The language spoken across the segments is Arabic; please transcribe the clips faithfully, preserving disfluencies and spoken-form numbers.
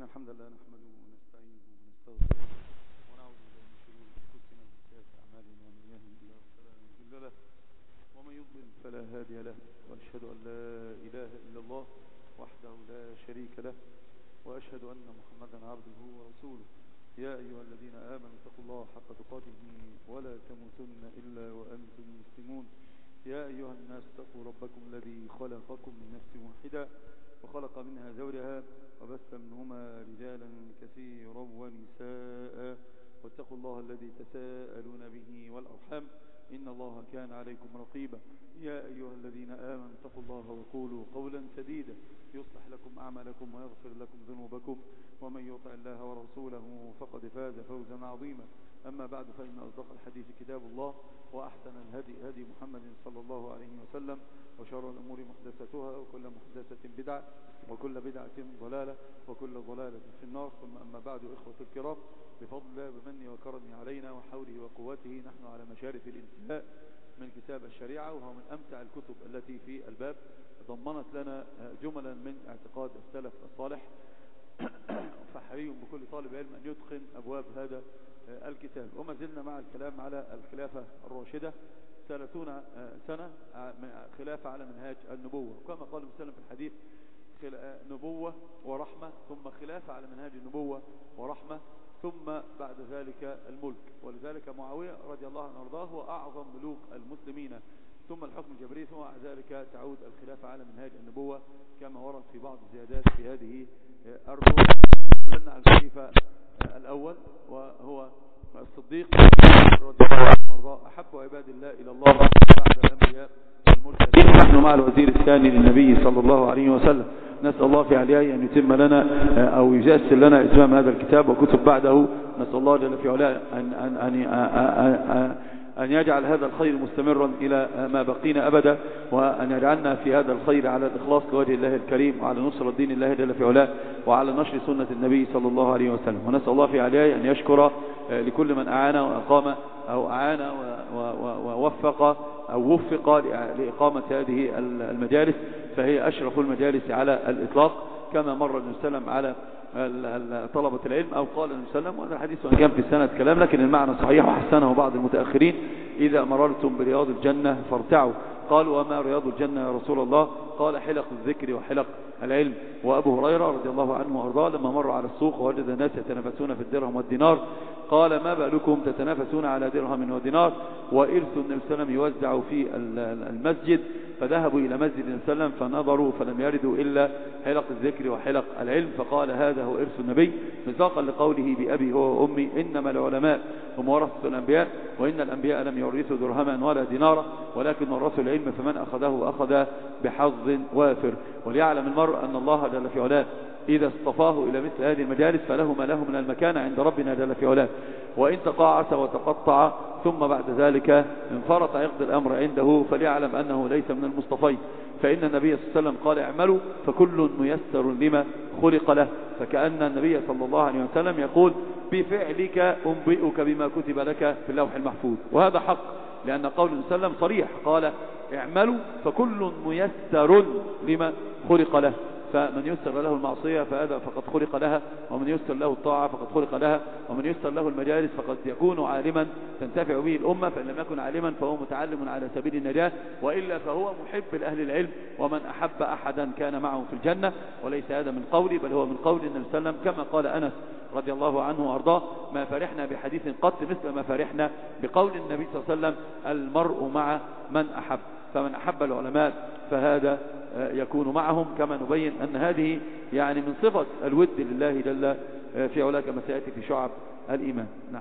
الحمد لله نحمده ونستعينه ونستغفره ونعوذ بالله من شرور انفسنا ومن سيئات اعمالنا من يهده الله فلا مضل له ومن يضلل فلا هادي له واشهد ان لا اله الا الله وحده لا شريك له واشهد ان محمدا عبده ورسوله. يا ايها الذين امنوا اتقوا الله حق تقاته ولا تموتن الا وانتم مسلمون. يا ايها الناس اتقوا ربكم الذي خلقكم من نفس واحده وخلق منها زوجها وبث منهما رجالا كثيرا ونساء واتقوا الله الذي تساءلون به والأرحام إن الله كان عليكم رقيبا. يا أيها الذين آمنوا اتقوا الله وقولوا قولا سديدا يصلح لكم أعمالكم ويغفر لكم ذنوبكم ومن يطع الله ورسوله فقد فاز فوزا عظيما. أما بعد فإن أصدق الحديث كتاب الله وأحسن الهدي هدي محمد صلى الله عليه وسلم وشر الأمور محدثاتها وكل محدثة بدعة وكل بدعة ضلالة وكل ضلالة في النار. ثم أما بعد إخوة الكرام، بفضل الله بمنه وكرمه علينا وحوله وقوته نحن على مشارف الانتهاء من كتاب الشريعة، وهو من أمتع الكتب التي في الباب، ضمنت لنا جملا من اعتقاد السلف الصالح فحري بكل طالب علم أن يتقن أبواب هذا الكتاب. وما زلنا مع الكلام على الخلافة الراشدة، ثلاثون سنة خلافة على منهاج النبوة، كما قال مسلم في الحديث نبوة ورحمة ثم خلافة على منهاج النبوة ورحمة ثم بعد ذلك الملك. ولذلك معاوية رضي الله عنه وارضاه هو أعظم ملوك المسلمين، ثم الحكم الجبري، ثم بعد ذلك تعود الخلافة على منهاج النبوة كما ورد في بعض الزيادات في هذه الرواية. تكلمنا عن الخليفة الأول وهو الصديق رضي الله عنه وارضاه، أحب عباد الله إلى الله بعد الأنبياء والمرسلين. نحن مع الوزير الثاني للنبي صلى الله عليه وسلم، نسأل الله في عليائه أن يتم لنا أو ييسر لنا إتمام هذا الكتاب وكتب بعده. نسأل الله جل في علاه أن, أن, أن, أن, أن يجعل هذا الخير مستمرا إلى ما بقينا أبدا، وأن يجعلنا في هذا الخير على الإخلاص لوجه الله الكريم وعلى نصر الدين الله جل في علاه وعلى نشر سنة النبي صلى الله عليه وسلم. ونسأل الله في عليائه أن يشكر لكل من أعان وأقام أو أعان ووفق أو وفق لإقامة هذه المجالس، فهي أشرف المجالس على الإطلاق، كما مر النبي صلى الله عليه وسلم على طلبة العلم أو قال النبي صلى الله عليه وسلم، وهذا الحديث وإن كان في السند كلام لكن المعنى صحيح وحسنه بعض المتأخرين: إذا مررتم برياض الجنة فارتعوا. قالوا: وما رياض الجنة يا رسول الله؟ قال: حلق الذكر وحلق العلم. وأبو هريرة رضي الله عنه وأرضاه لما مر على السوق ووجد الناس يتنافسون في الدرهم والدينار قال: ما بالكم تتنافسون على درهم ودينار؟ وإرث النبي صلى الله عليه وسلم يوزع في المسجد، فذهبوا إلى مسجد النبي صلى الله عليه وسلم فنظروا فلم يردوا إلا حلق الذكر وحلق العلم، فقال: هذا هو إرث النبي، مصداقا لقوله بأبي هو وأمي إنما العلماء هم ورثة الأنبياء، وإن الأنبياء لم يورثوا درهما ولا دينارا ولكن ورثوا العلم، فمن أخذه أخذ بحظ وافر. وليعلم المرء أن الله جل في علاه إذا اصطفاه إلى مثل هذه المجالس فله ما له من المكانة عند ربنا جل في علاه، وإن تقاعس وتقطع ثم بعد ذلك انفرط عقد الأمر عنده فليعلم أنه ليس من المصطفين، فإن النبي صلى الله عليه وسلم قال: اعملوا فكل ميسر لما خلق له. فكأن النبي صلى الله عليه وسلم يقول: بفعلك أنبئك بما كتب لك في اللوح المحفوظ. وهذا حق، لأن قول النبي صلى الله عليه وسلم صريح، قال: اعملوا فكل ميسر لما خلق له. فمن يسر له المعصية فهذا فقد خلق لها، ومن يسر له الطاعة فقد خلق لها، ومن يسر له المجالس فقد يكون عالما تنتفع به الأمة، فإن لم يكن عالما فهو متعلم على سبيل النجاة، وإلا فهو محب لأهل العلم، ومن أحب أحدا كان معه في الجنة. وليس هذا من قولي بل هو من قول النبي صلى الله عليه وسلم، كما قال أنس رضي الله عنه وأرضاه: ما فرحنا بحديث قط مثل ما فرحنا بقول النبي صلى الله عليه وسلم: المرء مع من أحب. فمن أحب العلماء فهذا يكون معهم، كما نبين أن هذه يعني من صفة الود لله جل في علاه كما سيأتي في شعب الإيمان. نعم.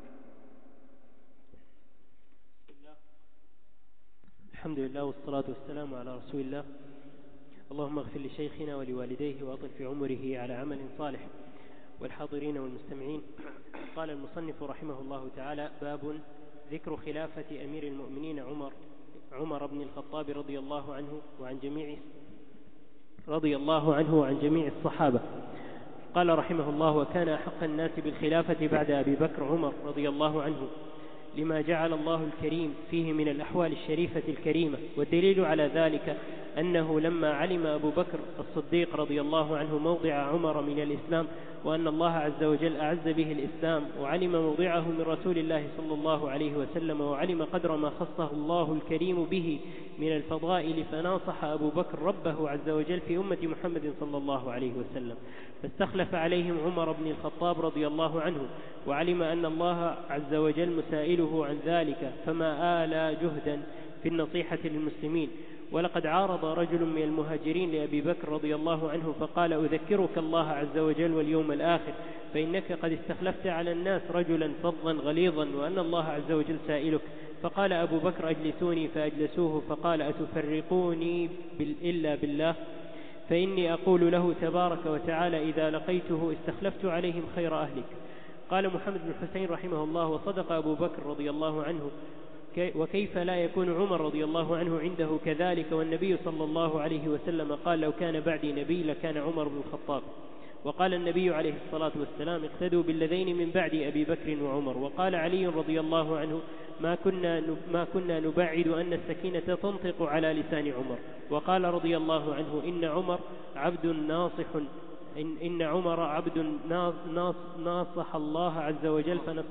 الحمد لله والصلاة والسلام على رسول الله. اللهم اغفر لشيخنا ولوالديه وأطل في عمره على عمل صالح. والحاضرين والمستمعين، قال المصنف رحمه الله تعالى: باب ذكر خلافة أمير المؤمنين عمر عمر بن الخطاب رضي الله عنه وعن جميع رضي الله عنه وعن جميع الصحابة. قال رحمه الله: وكان أحق الناس بالخلافة بعد أبي بكر عمر رضي الله عنه، لما جعل الله الكريم فيه من الأحوال الشريفة الكريمة. والدليل على ذلك أنه لما علم أبو بكر الصديق رضي الله عنه موضع عمر من الإسلام وأن الله عز وجل أعز به الإسلام وعلم موضعه من رسول الله صلى الله عليه وسلم وعلم قدر ما خصه الله الكريم به من الفضائل فناصح أبو بكر ربه عز وجل في أمة محمد صلى الله عليه وسلم فاستخلف عليهم عمر بن الخطاب رضي الله عنه وعلم أن الله عز وجل مسائله عن ذلك فما آلى جهدا في النصيحة للمسلمين. ولقد عارض رجل من المهاجرين لأبي بكر رضي الله عنه فقال أذكرك الله عز وجل واليوم الآخر فإنك قد استخلفت على الناس رجلا فظا غليظا وأن الله عز وجل سائلك. فقال أبو بكر أجلسوني فأجلسوه فقال أتفرقوني إلا بالله فإني أقول له تبارك وتعالى إذا لقيته استخلفت عليهم خير أهلك. قال محمد بن حسين رحمه الله وصدق أبو بكر رضي الله عنه وكيف لا يكون عمر رضي الله عنه عنده كذلك والنبي صلى الله عليه وسلم قال لو كان بعدي نبي لكان عمر بن الخطاب. وقال النبي عليه الصلاة والسلام اقتدوا بالذين من بعد أبي بكر وعمر. وقال علي رضي الله عنه ما كنا, ما كنا نبعد أن السكينة تنطق على لسان عمر. وقال رضي الله عنه إن عمر عبد ناصح إن, إن عمر عبد ناص ناصح الله عز وجل فنصح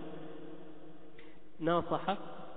ناصح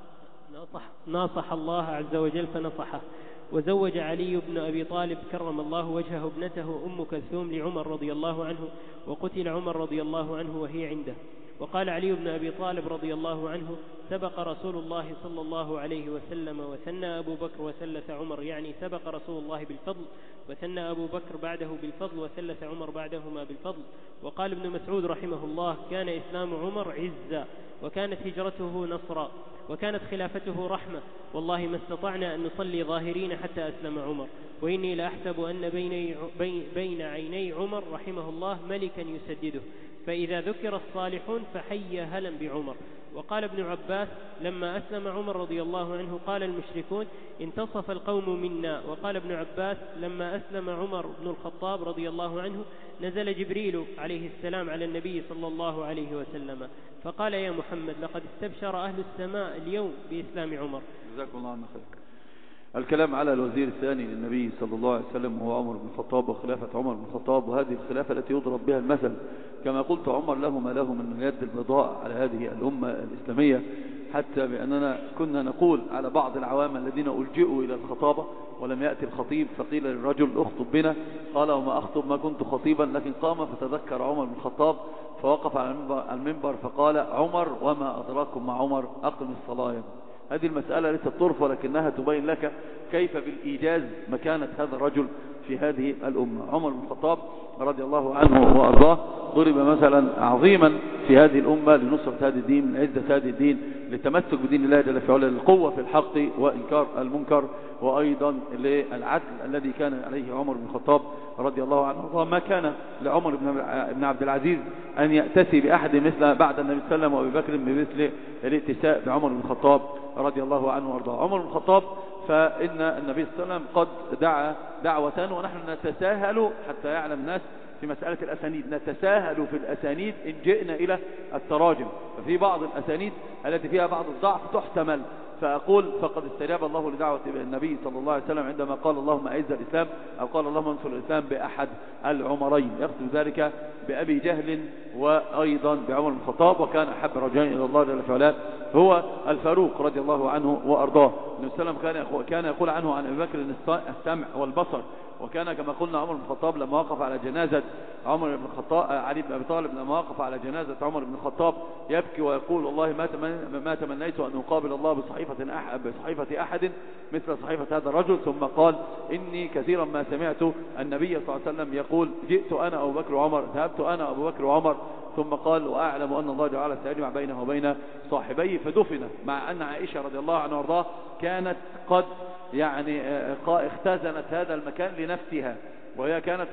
ناصح, ناصح الله عز وجل فنصحه. وزوج علي بن أبي طالب كرم الله وجهه ابنته أم كلثوم لعمر رضي الله عنه وقتل عمر رضي الله عنه وهي عنده. وقال علي بن أبي طالب رضي الله عنه سبق رسول الله صلى الله عليه وسلم وثنى أبو بكر وثلث عمر يعني سبق رسول الله بالفضل وثنى أبو بكر بعده بالفضل وثلث عمر بعدهما بالفضل. وقال ابن مسعود رحمه الله كان إسلام عمر عزا وكانت هجرته نصرا وكانت خلافته رحمة والله ما استطعنا أن نصلي ظاهرين حتى أسلم عمر وإني لأحسب أن بين, بين عيني عمر رحمه الله ملكا يسدده فإذا ذكر الصالحون فحي هلا بعمر. وقال ابن عباس لما أسلم عمر رضي الله عنه قال المشركون انتصف القوم منا. وقال ابن عباس لما أسلم عمر بن الخطاب رضي الله عنه نزل جبريل عليه السلام على النبي صلى الله عليه وسلم فقال يا محمد لقد استبشر أهل السماء اليوم بإسلام عمر. جزاكم الله عنه خير. الكلام على الوزير الثاني للنبي صلى الله عليه وسلم وهو عمر بن الخطاب وخلافة عمر بن الخطاب وهذه الخلافة التي يضرب بها المثل كما قلت عمر له ما له من اليد البيضاء على هذه الأمة الإسلامية حتى بأننا كنا نقول على بعض العوام الذين ألجئوا إلى الخطابة ولم يأتي الخطيب فقيل للرجل اخطب بنا قال وما أخطب ما كنت خطيبا لكن قام فتذكر عمر بن الخطاب فوقف على المنبر فقال عمر وما أدراكم مع عمر أقم الصلاة. هذه المسألة ليست طرف ولكنها تبين لك كيف بالإيجاز مكانة هذا الرجل في هذه الأمة. عمر بن الخطاب رضي الله عنه وأرضاه ضرب مثلا عظيما في هذه الأمة لنصرة هذا الدين من عزة هذا الدين للتمسك بدين الله جل في علاه للقوة في الحق وإنكار المنكر وأيضا للعدل الذي كان عليه عمر بن الخطاب رضي الله عنه. وما كان لعمر بن عبد العزيز أن يأتسي بأحد مثل بعد النبي صلى الله عليه وسلم وأبي بكر بمثل الاتساء بعمر بن الخطاب رضي الله عنه وأرضاه. عمر بن الخطاب فإن النبي صلى الله عليه وسلم قد دعا دعوة ونحن نتساهل حتى يعلم الناس في مسألة الأسانيد نتساهل في الأسانيد إن جئنا إلى التراجم ففي بعض الأسانيد التي فيها بعض الضعف تحتمل فأقول فقد استجاب الله لدعوة النبي صلى الله عليه وسلم عندما قال اللهم أعز الإسلام أو قال اللهم انصر الإسلام بأحد العمرين يقصد ذلك بأبي جهل وأيضا بعمر بن الخطاب وكان أحب رجلين إلى الله جل في علاه هو الفاروق رضي الله عنه وأرضاه. النبي صلى الله عليه وسلم كان يقول عنه عن أبي بكر السمع والبصر وكان كما قلنا عمر بن الخطاب لما وقف على جنازة عمر بن الخطاب علي بن أبي طالب لما وقف على جنازة عمر بن الخطاب يبكي ويقول والله ما ما تمنيت أن أقابل الله بصحيفة أحد بصحيفة أحد مثل صحيفة هذا الرجل. ثم قال إني كثيرا ما سمعت النبي صلى الله عليه وسلم يقول جئت أنا أبو بكر وعمر ذهبت أنا أبو بكر وعمر ثم قال وأعلم أن الله جعل سيجمع بينه وبين صاحبيه فدفن مع أن عائشة رضي الله عنها وارضاها كانت قد يعني اختزنت هذا المكان لنفسها وهي كانت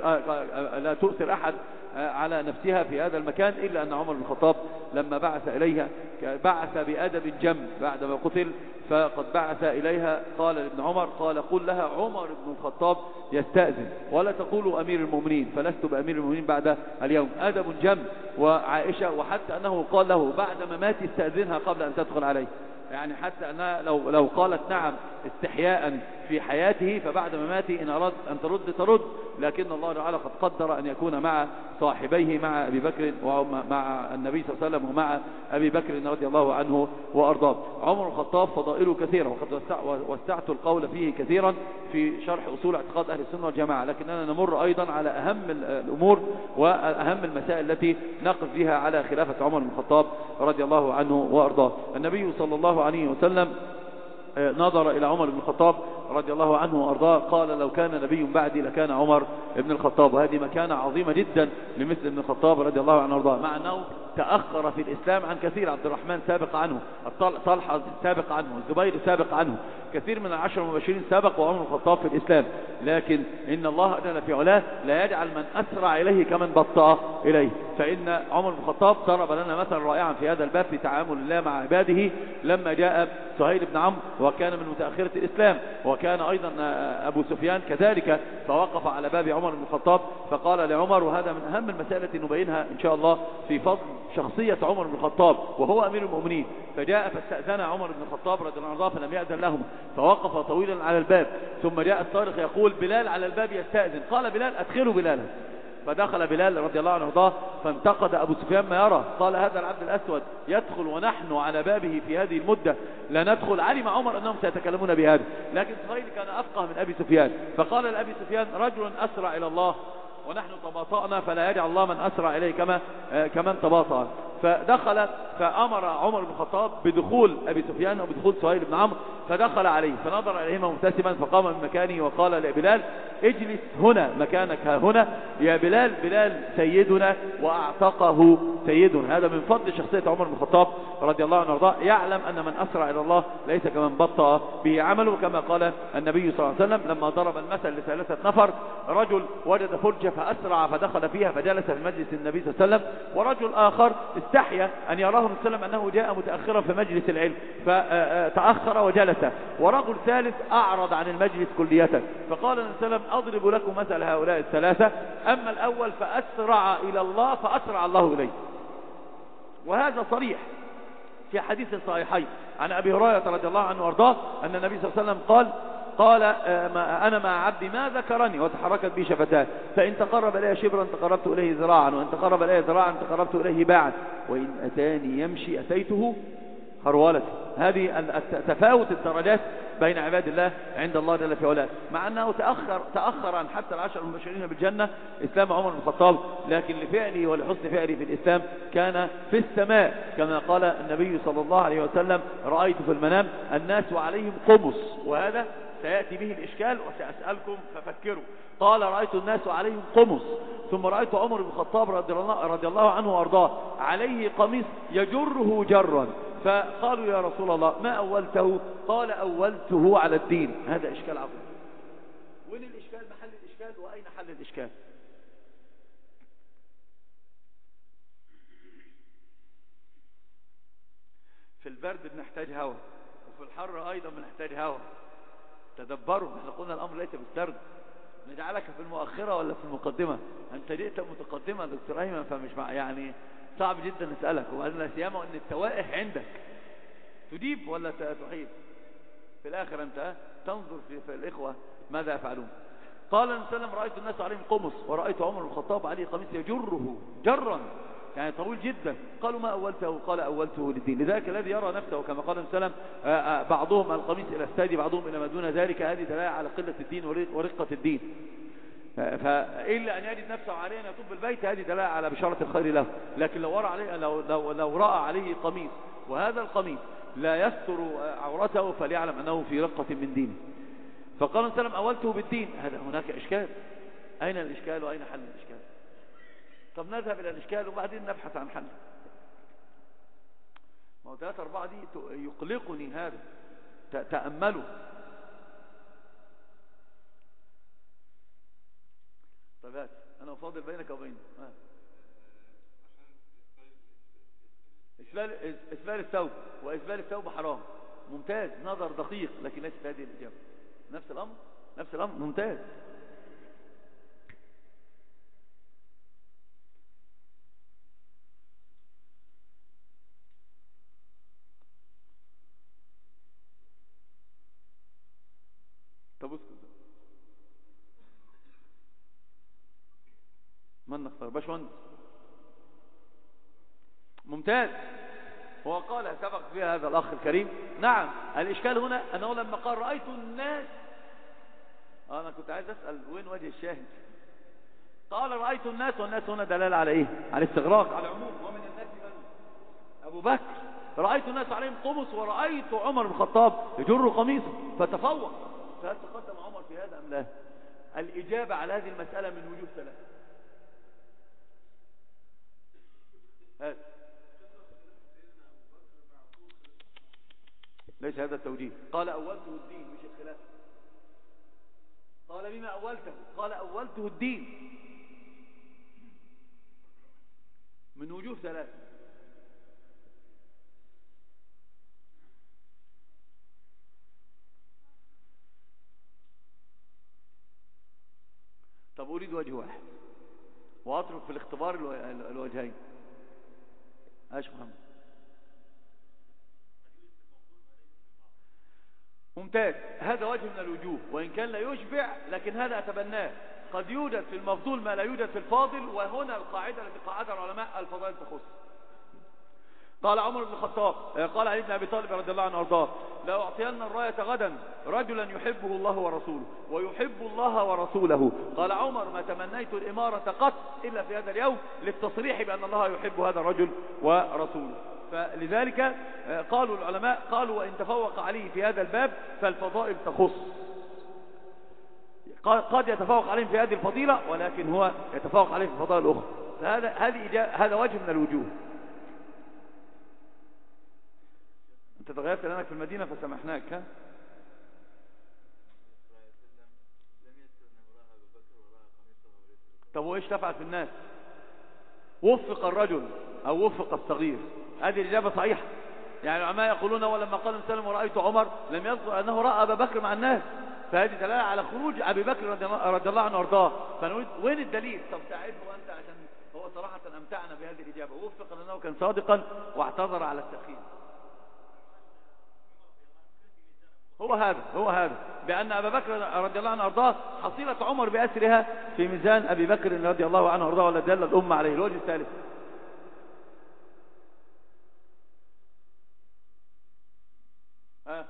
لا تؤثر أحد على نفسها في هذا المكان إلا أن عمر بن الخطاب لما بعث إليها بعث بأدب جم بعدما قتل فقد بعث إليها قال لابن عمر قال قل لها عمر بن الخطاب يستأذن ولا تقولوا أمير المؤمنين فلست بأمير المؤمنين بعد اليوم. أدب جم وعائشة وحتى أنه قال له بعدما مات استأذنها قبل أن تدخل عليه يعني حتى أنها لو, لو قالت نعم استحياء في حياته، فبعد مماته إن أراد أن ترد ترد، لكن الله تعالى قد قدر أن يكون مع صاحبيه، مع أبي بكر ومع النبي صلى الله عليه وسلم ومع أبي بكر رضي الله عنه وأرضاه. عمر الخطاب فضائله كثيرة، وقد وسعت القول فيه كثيرا في شرح أصول اعتقاد أهل السنة والجماعة، لكننا نمر أيضا على أهم الأمور وأهم المسائل التي نقف بها على خلافة عمر بن الخطاب رضي الله عنه وأرضاه. النبي صلى الله عليه وسلم نظر إلى عمر بن الخطاب رضي الله عنه وأرضاه، قال لو كان نبي بعدي لكان عمر بن الخطاب. وهذه مكانة عظيمة جدا لمثل ابن الخطاب رضي الله عنه وأرضاه، مع أنه تأخر في الإسلام عن كثير. عبد الرحمن سابق عنه، طلحة سابق عنه، الزبير سابق عنه، كثير من العشر المبشرين سابق وعمر بن الخطاب في الإسلام. لكن إن الله جل في علاه لا يجعل من أسرع إليه كمن بطأ إليه. فإن عمر بن الخطاب ضرب لنا مثلا رائعا في هذا الباب في تعامل الله مع عباده، لما جاء سهيل بن عمرو وكان من متأخرة الإسلام، وكان أيضا أبو سفيان كذلك، فوقف على باب عمر بن الخطاب فقال لعمر، وهذا من أهم المسائل التي نبينها إن شاء الله في فضل شخصية عمر بن الخطاب وهو أمير المؤمنين. فجاء فاستأذن عمر بن الخطاب رضي الله عنه فلم يأذن لهم، فوقف طويلا على الباب، ثم جاء الطارق يقول بلال على الباب يستأذن، قال بلال أدخلوا بلالا، فدخل بلال رضي الله عنه وارضاه، فانتقد أبو سفيان ما يرى، قال هذا العبد الأسود يدخل ونحن على بابه في هذه المدة لا ندخل. علم عمر أنهم سيتكلمون بهذا، لكن سهيل كان أفقه من أبي سفيان، فقال لأبي سفيان رجل أسرع إلى الله ونحن تباطأنا، فلا يجعل الله من أسرع إليه كما كمن تباطأ. فدخل فأمر عمر بن الخطاب بدخول أبي سفيان وبدخول سهيل بن عمرو، فدخل عليه فنظر إليهما مبتسما، فقام من مكانه وقال لبلال اجلس هنا مكانك ها هنا يا بلال، بلال سيدنا وأعتقه سيدنا. هذا من فضل شخصية عمر بن الخطاب رضي الله عنه وارضاه، يعلم أن من أسرع إلى الله ليس كمن بطأ به عمله، كما قال النبي صلى الله عليه وسلم لما ضرب المثل لثلاثة نفر، رجل وجد فرجة فأسرع فدخل فيها فجلس في مجلس النبي صلى الله عليه وسلم، ورجل آخر استحيا أن يراه النبي صلى الله عليه وسلم أنه جاء متأخرا في مجلس العلم فتأخر وجلس، ورجل ثالث أعرض عن المجلس كلية. فقال النبي صلى الله عليه وسلم أضرب لكم مثل هؤلاء الثلاثة، أما الأول فأسرع إلى الله فأسرع الله إليه. وهذا صريح في حديث صحيحين عن أبي هريرة رضي الله عنه وارضاه أن النبي صلى الله عليه وسلم قال قال أنا مع عبدي ما ذكرني وتحركت بي شفتاه، فإن تقرب إليه شبرا تقربت إليه ذراعا، وإن تقرب إليه ذراعا تقربت إليه باعا، وإن أتاني يمشي أتيته هرولة. هذه تفاوت الدرجات بين عباد الله عند الله جل في علاه، مع أنه تأخر تأخر عن حتى العشر المبشرين بالجنة إسلام عمر بن الخطاب، لكن لفعله ولحسن فعله في الإسلام كان في السماء، كما قال النبي صلى الله عليه وسلم رأيت في المنام الناس وعليهم قمص، وهذا سيأتي به الإشكال وسأسألكم ففكروا. قال رأيت الناس عليهم قمص، ثم رأيت عمر بن الخطاب رضي الله, رضي الله عنه وأرضاه عليه قميص يجره جرا، فقالوا يا رسول الله ما أولته؟ قال أولته على الدين. هذا إشكال عظيم. وين الإشكال؟ محل الإشكال، وأين حل الإشكال؟ في البرد بنحتاج هواء، وفي الحر أيضا بنحتاج هواء. تدبروا، احنا قلنا الأمر ليس بالسرد، نجعلك في المؤخرة ولا في المقدمة؟ أنت جئت متقدمة دكتور أيمن، فمش مع يعني صعب جدا نسألك، وأنا سيما أن التوائح عندك تجيب ولا تحيب؟ في الآخر أنت تنظر في, في الإخوة ماذا يفعلون. قال النبي صلى الله عليه وسلم رأيت الناس عليهم قمص، ورأيت عمر بن الخطاب عليه قميص يجره جرا، يعني طويل جدا. قالوا ما أولته؟ قال أولته للدين. لذلك الذي يرى نفسه كما قال النبي صلى الله عليه وسلم بعضهم القميص إلى السادي بعضهم إلى ما دون ذلك، هذه دلالة على قلة الدين ورقة الدين. فإلا أن يجد نفسه عليه أن يطوف بالبيت، هذه دلالة على بشارة الخير له. لكن لو, عليه لو, لو, لو رأى عليه قميص وهذا القميص لا يستر عورته فليعلم أنه في رقة من دينه. فقال النبي صلى الله عليه وسلم أولته بالدين. هذا هناك إشكال. أين الإشكال وأين حل الإشكال؟ طب نذهب إلى الإشكال وبعدين نبحث عن حل. ما هو ثلاثة أربعة دي يقلقني هذا، تأملوا. طيب هات أنا أفاضل بينك وبينه. إسبال, إسبال الثوب، وإسبال الثوب حرام. ممتاز، نظر دقيق، لكن ليس هذه الإجابة. نفس الأمر نفس الأمر ممتاز. طب من نختار؟ باشمهندس. ممتاز. هو قال سبق فيها هذا الأخ الكريم. نعم، الإشكال هنا أنه لما قال رأيت الناس، أنا كنت عايز أسأل وين وجه الشاهد. قال رأيت الناس، والناس هنا دلالة على إيه؟ على استغراق، على عموم. ومن الناس من؟ أبو بكر. رأيت الناس عليهم قمص، ورأيت عمر بن الخطاب يجر قميصه فتفوق. فهل تقدم عمر في هذا أم لا؟ الإجابة على هذه المسألة من وجوه ثلاثة. هذا ليس هذا التوجيه. قال أولته الدين مش الخلاف. قال بما أولته؟ قال أولته الدين من وجوه ثلاثة. طب أريد وجه واحد وأترك في الاختبار الوجهين. أيش محمد؟ ممتاز. هذا وجه من الوجوه، وإن كان لا يشبع، لكن هذا أتبناه. قد يوجد في المفضول ما لا يوجد في الفاضل، وهنا القاعدة التي قاعدها العلماء: الفضائل تخص. قال عمر بن الخطاب، قال علي بن أبي طالب رضي الله عنه وارضاه: لا أعطين الراية غدا رجلا يحبه الله ورسوله ويحب الله ورسوله. قال عمر: ما تمنيت الإمارة قط إلا في هذا اليوم، للتصريح بأن الله يحب هذا الرجل ورسوله. فلذلك قالوا العلماء، قالوا: وإن تفوق عليه في هذا الباب فالفضائل تخص. قد يتفوق عليهم في هذه الفضيلة، ولكن هو يتفوق عليه في الفضائل الأخرى. فهذا هذه هذا وجه من الوجوه. أنت تغيرت لأنك في المدينة فسمحناك. ها؟ طب وإيش تفعل في الناس؟ وفق الرجل أو وفق الصغير. هذه الإجابة صحيحة. يعني العلماء يقولون: ولما قال مسلم ورأيت عمر، لم يذكر أنه رأى أبا بكر مع الناس. فهذه دلالة على خروج أبي بكر رضي الله عنه وارضاه. فنقول وين الدليل؟ طب تعبه أنت، عشان هو صراحة أمتعنا بهذه الإجابة. وفق لأنه كان صادقا واعتذر على التأخير. هو هذا هو هذا بأن أبا بكر رضي الله عنه وارضاه حصيلة عمر بأسرها في ميزان أبي بكر رضي الله عنه وارضاه، ولا دل الأمة عليه. الوجه الثالث. ها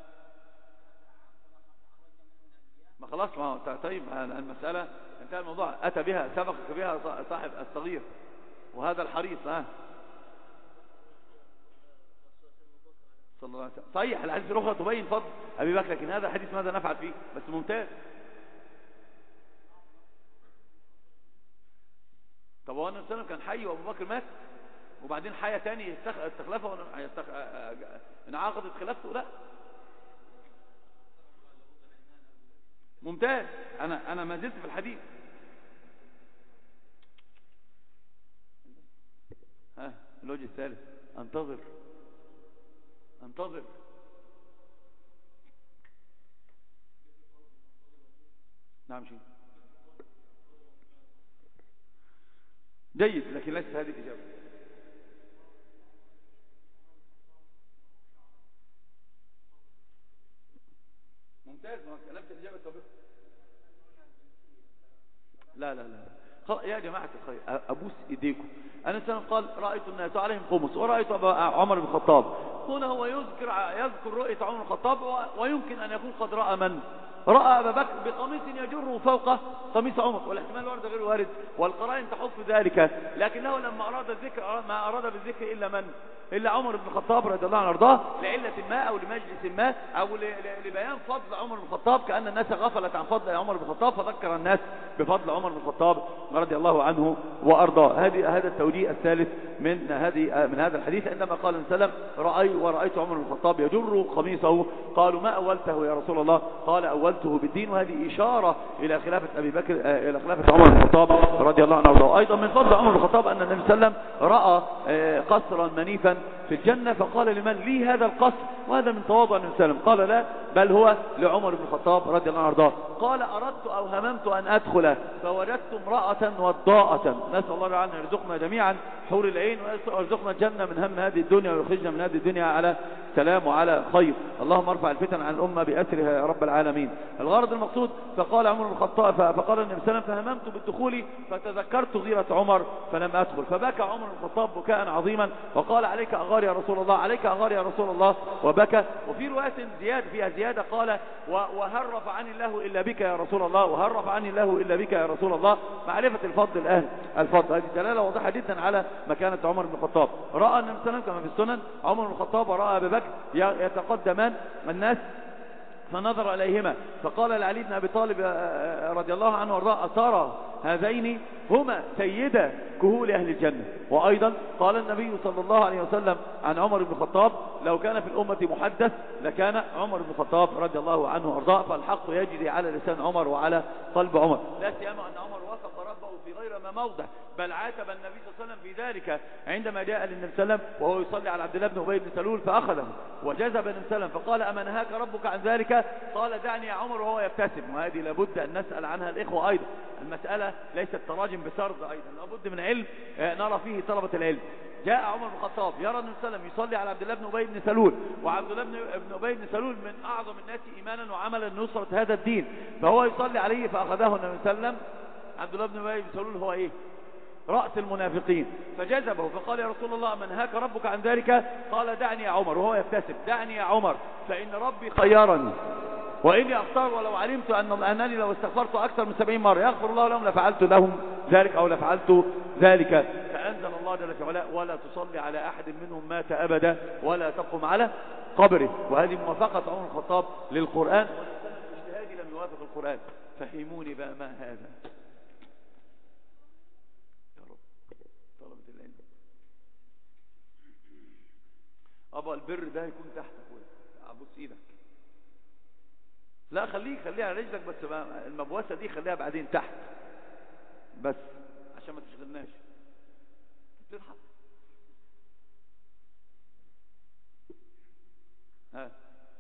ما خلاص، ما هو طيب المسألة انتهى الموضوع. أتى بها، سبقك بها صاحب الصغير، وهذا الحريص. ها صلى الله عليه وسلم. صحيح الحديث الأخرى تبين فضل أبي بكر، لكن هذا الحديث ماذا نفعل فيه؟ بس ممتاز. طب هو النبي صلى الله عليه وسلم كان حي وأبو بكر مات، وبعدين حياة تاني استخلفه انعقدت خلافته؟ لا. ممتاز. أنا أنا ما زلت في الحديث. ها الوجه الثالث. انتظر انتظر. نعم شيء جيد، لكن ليست هذه الإجابة. ممتاز. نفس الإجابة السابقة. لا لا لا يا جماعة الخير، أبوس إيديكم. أنا سنة قال: رأيت الناس عليهم قمص ورأيت عمر بن الخطاب. هنا هو يذكر يذكر رؤية عمر بن الخطاب، ويمكن أن يكون قد رأى من؟ رأى أبا بكر بقميص يجر فوق قميص عمر، والاحتمال الوارد غير وارد، والقرائن تحث ذلك. لكنه لما أراد الذكر ما أراد بالذكر إلا من؟ إلا عمر بن الخطاب رضي الله عنه وارضاه، لعلة ما أو لمجلس ما أو لبيان فضل عمر بن الخطاب، كأن الناس غفلت عن فضل عمر بن الخطاب، فذكر الناس بفضل عمر بن الخطاب رضي الله عنه وارضاه. هذه هذا التوجيه الثالث من هذه من هذا الحديث. عندما قال النبي صلى الله عليه وسلم: رأي ورأيت عمر بن الخطاب يجر قميصه، قالوا: ما أولته يا رسول الله؟ قال: أولته بالدين. وهذه إشارة إلى خلافة أبي بكر إلى خلافة عمر بن الخطاب رضي الله عنه وارضاه. أيضا من فضل عمر بن الخطاب أن النبي صلى الله عليه وسلم رأى قصرا منيفا في الجنة. فقال لمن لي هذا القصر؟ وهذا من تواضع النبي صلى الله عليه وسلم. قال لا، بل هو لعمر بن الخطاب رضي الله عنه وارضاه. قال أردت أو هممت أن أدخل فوجدت امرأة وضاءة، نسأل الله عنه يرزقنا جميعا حور العين ويرزقنا الجنة من هم هذه الدنيا ويخرجنا من هذه الدنيا على سلام وعلى خير. اللهم ارفع الفتن عن الأمة بأسرها يا رب العالمين. الغرض المقصود، فقال عمر بن الخطاب فقال النبي صلى الله عليه وسلم فهممت بالدخول فتذكرت غيرة عمر فلم أدخل. فبكى عمر بن الخطاب بكاء عظيما وقال عليك أغار يا رسول الله، عليك أغار يا رسول الله، وبكى. وفي رواية زيادة فيها زيادة قال وهل رفعني الله إلا بك يا رسول الله، وهل رفعني الله إلا بك يا رسول الله. معرفة الفضل الأهل الفضل، هذه دلالة واضحة جدا على مكانة عمر بن الخطاب. رأى النبي صلى الله عليه وسلم كما في السنن عمر بن الخطاب ورأى أبي بكر يتقدمان الناس فنظر إليهما فقال لعلي بن أبي طالب رضي الله عنه وارضاه أترى هذين هما سيدا كهول أهل الجنة. وأيضا قال النبي صلى الله عليه وسلم عن عمر بن الخطاب لو كان في الأمة محدث لكان عمر بن الخطاب رضي الله عنه وارضاه. فالحق يجري على لسان عمر وعلى قلب عمر، لا سيما أن عمر وافق ربه في غير ما موضع، بل عاتب النبي صلى الله عليه وسلم في ذلك عندما جاء للنبي صلى الله عليه وسلم وهو يصلي على عبد الله بن أبي بن سلول فأخذه وجذب النبي صلى الله عليه وسلم فقال أما نهاك ربك عن ذلك؟ قال دعني يا عمر وهو يبتسم. وهذه لابد أن نسأل عنها الإخوة أيضا، المسألة ليست تراجم بسرد، أيضا لابد من علم نرى فيه طلبة العلم. جاء عمر بن الخطاب يرى النبي صلى الله عليه وسلم يصلي على عبد الله بن أبي بن سلول، وعبد الله بن أبي بن سلول من أعظم الناس إيمانا وعملا نصرة هذا الدين، فهو يصلي عليه فأخذه النبي صلى الله عليه وسلم. عبد الله بن أبي بن سلول هو إيه؟ رأس المنافقين، فجذبه فقال يا رسول الله من هاك ربك عن ذلك؟ قال دعني يا عمر وهو يبتسم، دعني يا عمر فإن ربي خيرني وإني أختار ولو علمت أن أنني لو استغفرت أكثر من سبعين مرة يغفر الله لهم لفعلت لهم ذلك أو لفعلت ذلك. فأنزل الله جل في علاه ولا تصلي على أحد منهم مات أبدا ولا تقم على قبره. وهذه موافقة عمر بن الخطاب للقرآن، والاجتهاد لم يوافق القرآن. فهموني بقى ما هذا يا رب طلبة العلم. أبا البر ده يكون تحت أبوس إيدك، لا خليه خليها على رجلك بس، المبوسة دي خليها بعدين تحت بس عشان ما تشغلناش. تضحك ها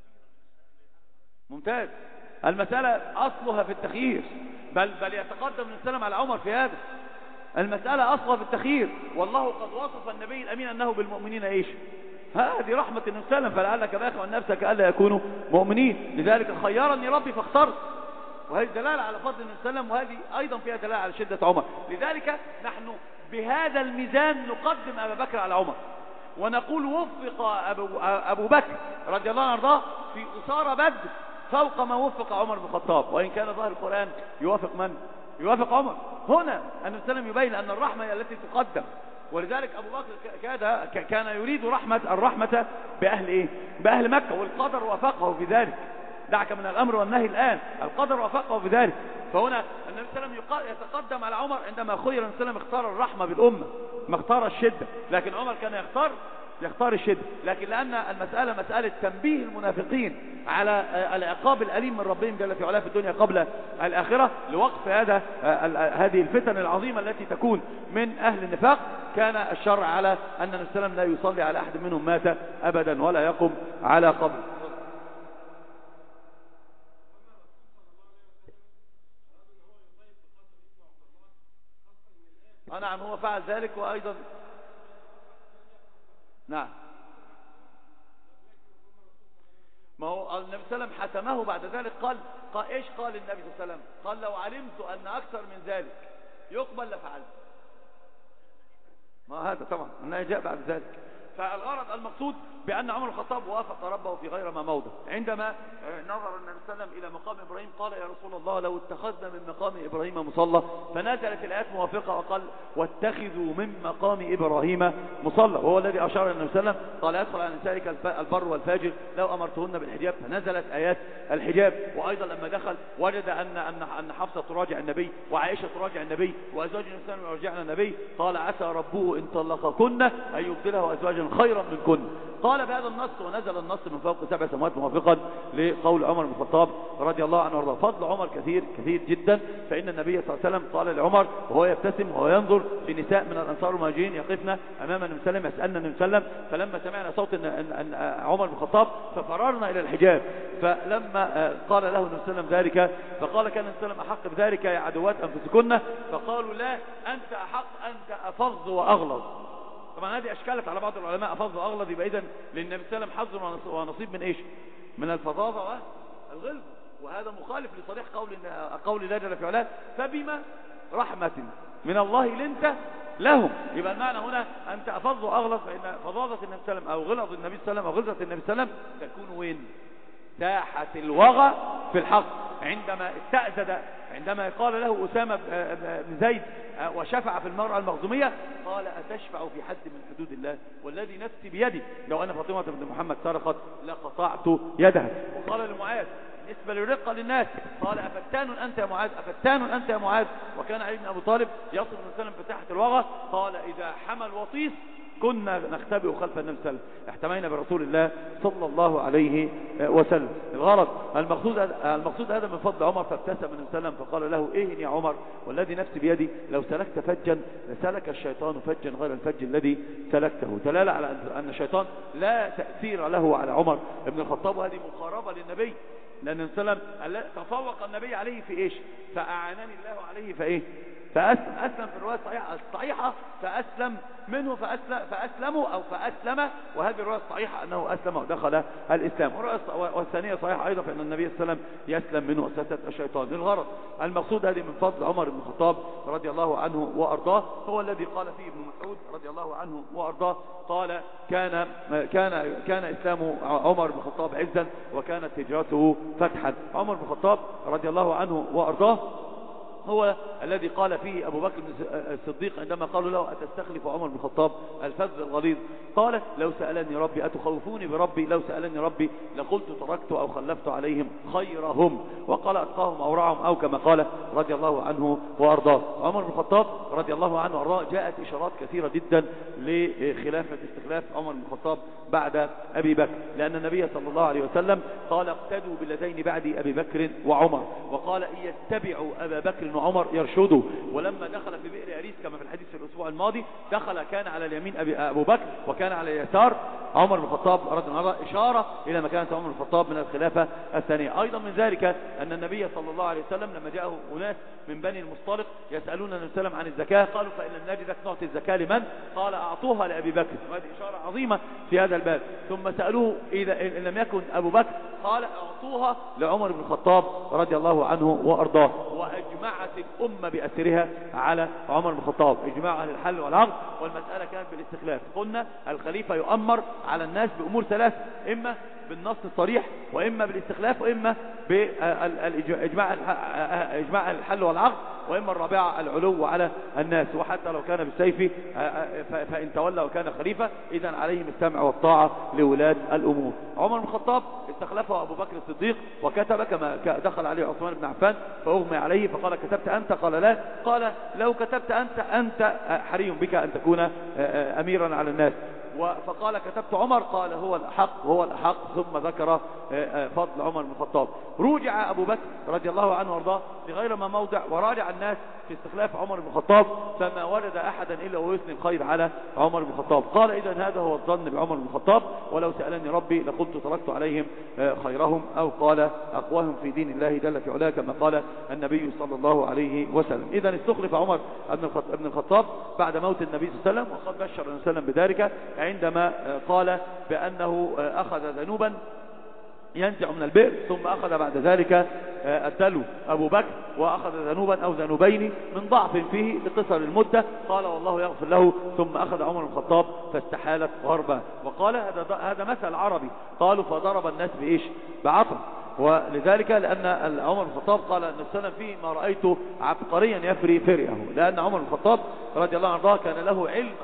ممتاز. المسألة أصلها في التخيير، بل بل يتقدم السلام على عمر في هذا. المسألة أصلها في التخيير، والله قد وصف النبي الأمين أنه بالمؤمنين إيش؟ هذه رحمة النبي صلى الله عليه وسلم، فلعلك باخع عن نفسك ألا يكونوا مؤمنين، لذلك خيرني ربي فاخترت. وهذه دلالة على فضل النبي صلى الله عليه وسلم، وهذه أيضا فيها دلالة على شدة عمر. لذلك نحن بهذا الميزان نقدم أبا بكر على عمر، ونقول وفق أبو, أبو بكر رضي الله عنه في أسارة بدر فوق ما وفق عمر بن الخطاب، وإن كان ظاهر القرآن يوافق من؟ يوافق عمر. هنا النبي صلى الله عليه وسلم يبين أن الرحمة هي التي تقدم، ولذلك أبو بكر كان يريد رحمة الرحمة بأهل إيه؟ بأهل مكة، والقدر وافقه في ذلك. دعك من الأمر والنهي الآن، القدر وافقه في ذلك. فهنا النبي صلى الله عليه وسلم يتقدم على عمر عندما خير النبي صلى الله عليه وسلم اختار الرحمة بالأمة، ما اختار الشدة، لكن عمر كان يختار يختار الشدة. لكن لأن المسألة مسألة تنبيه المنافقين على العقاب الأليم من ربهم جل في علاه في الدنيا قبل الآخرة لوقف هذا هذه الفتن العظيمة التي تكون من أهل النفاق، كان الشرع على أن النبي صلى الله عليه وسلم لا يصلي على أحد منهم مات أبدا ولا يقم على قبر. نعم هو فعل ذلك. وأيضا نعم ما هو النبي صلى الله عليه وسلم حسمه بعد ذلك. قال, قال ايش قال النبي صلى الله عليه وسلم؟ قال لو علمت أن أكثر من ذلك يقبل لفعلت. ما هذا طبعا أنه جاء بعد ذلك. فالغرض المقصود بأن عمر الخطاب وافق ربه في غير ما موضع. عندما نظر النبي صلى الله عليه وسلم إلى مقام إبراهيم قال يا رسول الله لو اتخذنا من مقام إبراهيم مصلى، فنزلت الآيات موافقة وقال واتخذوا من مقام إبراهيم مصلى، وهو الذي أشار النبي صلى الله عليه وسلم قال يدخل على نسائك البر والفاجر لو أمرتهن بالحجاب، فنزلت آيات الحجاب. وأيضا لما دخل وجد أن أن أن حفصة تراجع النبي وعائشة تراجع النبي وأزواج النبي صلى الله عليه وسلم يرجعن النبي، قال عسى ربه إن طلقكن أن يبدله أزواجا كن خيرا من كن. قال بهذا النص ونزل النص من فوق سبع سماوات موافقا لقول عمر بن الخطاب رضي الله عنه وارضاه. فضل عمر كثير كثير جدا، فإن النبي صلى الله عليه وسلم قال لعمر وهو يبتسم وهو ينظر في نساء من الأنصار المهاجرين يقفن أمام النبي صلى الله عليه وسلم يسألن النبي صلى الله عليه وسلم، فلما سمعنا صوت عمر بن الخطاب ففررنا إلى الحجاب، فلما قال له النبي صلى الله عليه وسلم ذلك فقال كان النبي صلى الله عليه وسلم أحق بذلك يا عدوات أنفسكن، فقالوا لا أنت أحق، أنت أفظ وأغلظ. طبعا هذه أشكالت على بعض العلماء أفظ وأغلظ، يبقى إذن للنبي صلى الله عليه وسلم حظ ونصيب من إيش؟ من الفظاظة والغلظ، وهذا مخالف لصريح قول قول الله جل في علاه فبما رحمة من الله لنت لهم. يبقى المعنى هنا أنت أفظ وأغلظ، فإن فظاظة النبي صلى الله عليه وسلم أو غلظ النبي صلى الله عليه وسلم أو غلظة النبي صلى الله عليه وسلم تكون وين؟ ساحة الوغى في الحق. عندما استأذن عندما قال له أسامة بن زيد وشفع في المرأة المخزومية قال أتشفع في حد من حدود الله والذي نفسي بيدي لو أن فاطمة بنت محمد سرقت لقطعت يدها. وقال لمعاذ بالنسبة للرقة للناس قال أفتان أنت يا معاذ أفتان أنت يا معاذ. وكان علي بن أبو طالب يصل النبي صلى الله عليه وسلم بتاحة الوغى قال إذا حمل وطيس كنا نختبئ خلف النبي صلى الله عليه وسلم، احتمينا برسول الله صلى الله عليه وسلم. الغرض المقصود المقصود هذا من فضل عمر. فابتسم النبي صلى الله عليه وسلم فقال له ايه يا عمر والذي نفسي بيدي لو سلكت فجا لسلك الشيطان فجا غير الفج الذي سلكته، دلاله على ان الشيطان لا تأثير له على عمر بن الخطاب، وهذه مقاربة للنبي، لأن النبي صلى الله عليه وسلم تفوق النبي عليه في ايش؟ فأعانني الله عليه فايه؟ فأسلم في الرواية الصحيحة الصحيحة فأسلم منه فأسلم فأسلموا أو فأسلم، وهذه الرواية الصحيحة أنه أسلم ودخل الإسلام. والثانية صحيحة أيضا فإن النبي صلى الله عليه وسلم يسلم منه وسوسة الشيطان. للغرض المقصود هذه من فضل عمر بن الخطاب رضي الله عنه وأرضاه، هو الذي قال فيه ابن مسعود رضي الله عنه وأرضاه قال كان كان كان إسلام عمر بن الخطاب عزا وكانت هجرته فتحا. عمر بن الخطاب رضي الله عنه وأرضاه هو الذي قال فيه أبو بكر الصديق عندما قالوا له أتستخلف عمر بن الخطاب الفذ الغليظ قال لو سألني ربي أتخوفوني بربي لو سألني ربي لقلت تركت أو خلفت عليهم خيرهم، وقال أتقاهم أورعهم، أو كما قال رضي الله عنه وأرضاه. عمر بن الخطاب رضي الله عنه وأرضاه جاءت إشارات كثيرة جدا لخلافة استخلاف عمر بن الخطاب بعد أبي بكر، لأن النبي صلى الله عليه وسلم قال اقتدوا بالذين بعد أبي بكر وعمر، وقال إن يتبعوا أبا بكر وعمر يرشدوا. ولما دخل في بئر أريس كما في الحديث في الأسبوع الماضي دخل كان على اليمين أبي أبو بكر وكان على اليسار عمر بن الخطاب رضي الله عنه، إشارة إلى مكانة عمر بن الخطاب من الخلافة الثانية. أيضا من ذلك أن النبي صلى الله عليه وسلم لما جاءه أناس من بني المصطلق يسألون النبي صلى الله عليه وسلم عن الزكاة قالوا فإن لم نجدك نعطي الزكاة لمن؟ قال أعطوها لأبي بكر، وهذه إشارة عظيمة في هذا الباب. ثم سألوه إذا إن لم يكن أبو بكر قال أعطوها لعمر بن الخطاب رضي الله عنه وأرضاه. وأجمعت الأمة بأسرها على عمر بن الخطاب إجماع أهل الحل والعقد، والمسألة كانت بالاستخلاف. قلنا الخليفة يؤمر على الناس بأمور ثلاث، إما بالنص الصريح وإما بالاستخلاف وإما بإجماع إجماع الحل والعقد، وإما الرابعة العلو على الناس، وحتى لو كان بالسيف فإن تولى وكان خليفة إذن عليهم السمع والطاعة لولاة الأمور. عمر بن الخطاب استخلفه أبو بكر الصديق وكتب كما دخل عليه عثمان بن عفان فأغمي عليه فقال كتبت أنت؟ قال لا. قال لو كتبت أنت أنت حري بك أن تكون أميرا على الناس. فقال كتبت عمر؟ قال هو الحق هو الحق. ثم ذكر فضل عمر بن الخطاب. رجع أبو بكر رضي الله عنه وارضاه في غير ما موضع وراجع الناس في استخلاف عمر بن الخطاب فما وجد أحدا إلا ويثني الخير على عمر بن الخطاب. قال إذن هذا هو الظن بعمر بن الخطاب، ولو سألني ربي لقلت تركت عليهم خيرهم، أو قال أقواهم في دين الله جل في علاه كما قال النبي صلى الله عليه وسلم. إذن استخلف عمر بن الخطاب بعد موت النبي صلى الله عليه وسلم، وقد بشر النبي صلى الله عليه وسلم بذلك عندما قال بأنه أخذ ذنوبا ينزع من البئر، ثم أخذ بعد ذلك الدلو أبو بكر وأخذ ذنوبا أو ذنوبين من ضعف فيه لقصر المدة، قال والله يغفر له. ثم أخذ عمر بن الخطاب فاستحالت غربا. وقال هذا هذا مثل عربي، قالوا فضرب الناس بإيش؟ بعطا. ولذلك لأن عمر بن الخطاب قال أن السلام فيه ما رأيت عبقريا يفري فريه، لأن عمر بن الخطاب رضي الله عنه كان له علم عظيم